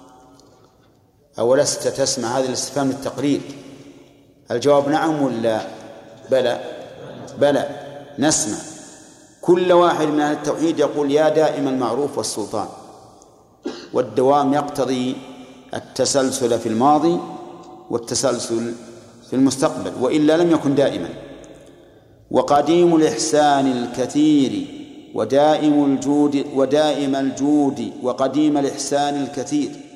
أولست تسمع، هذا الاستفهام التقرير، الجواب نعم ولا بلى؟ بلى، نسمع كل واحد من أهل التوحيد يقول يا دائم المعروف والسلطان، والدوام يقتضي التسلسل في الماضي والتسلسل في المستقبل، وإلا لم يكن دائما. وقديم الإحسان الكثير ودائم الجود وقديم الإحسان الكثير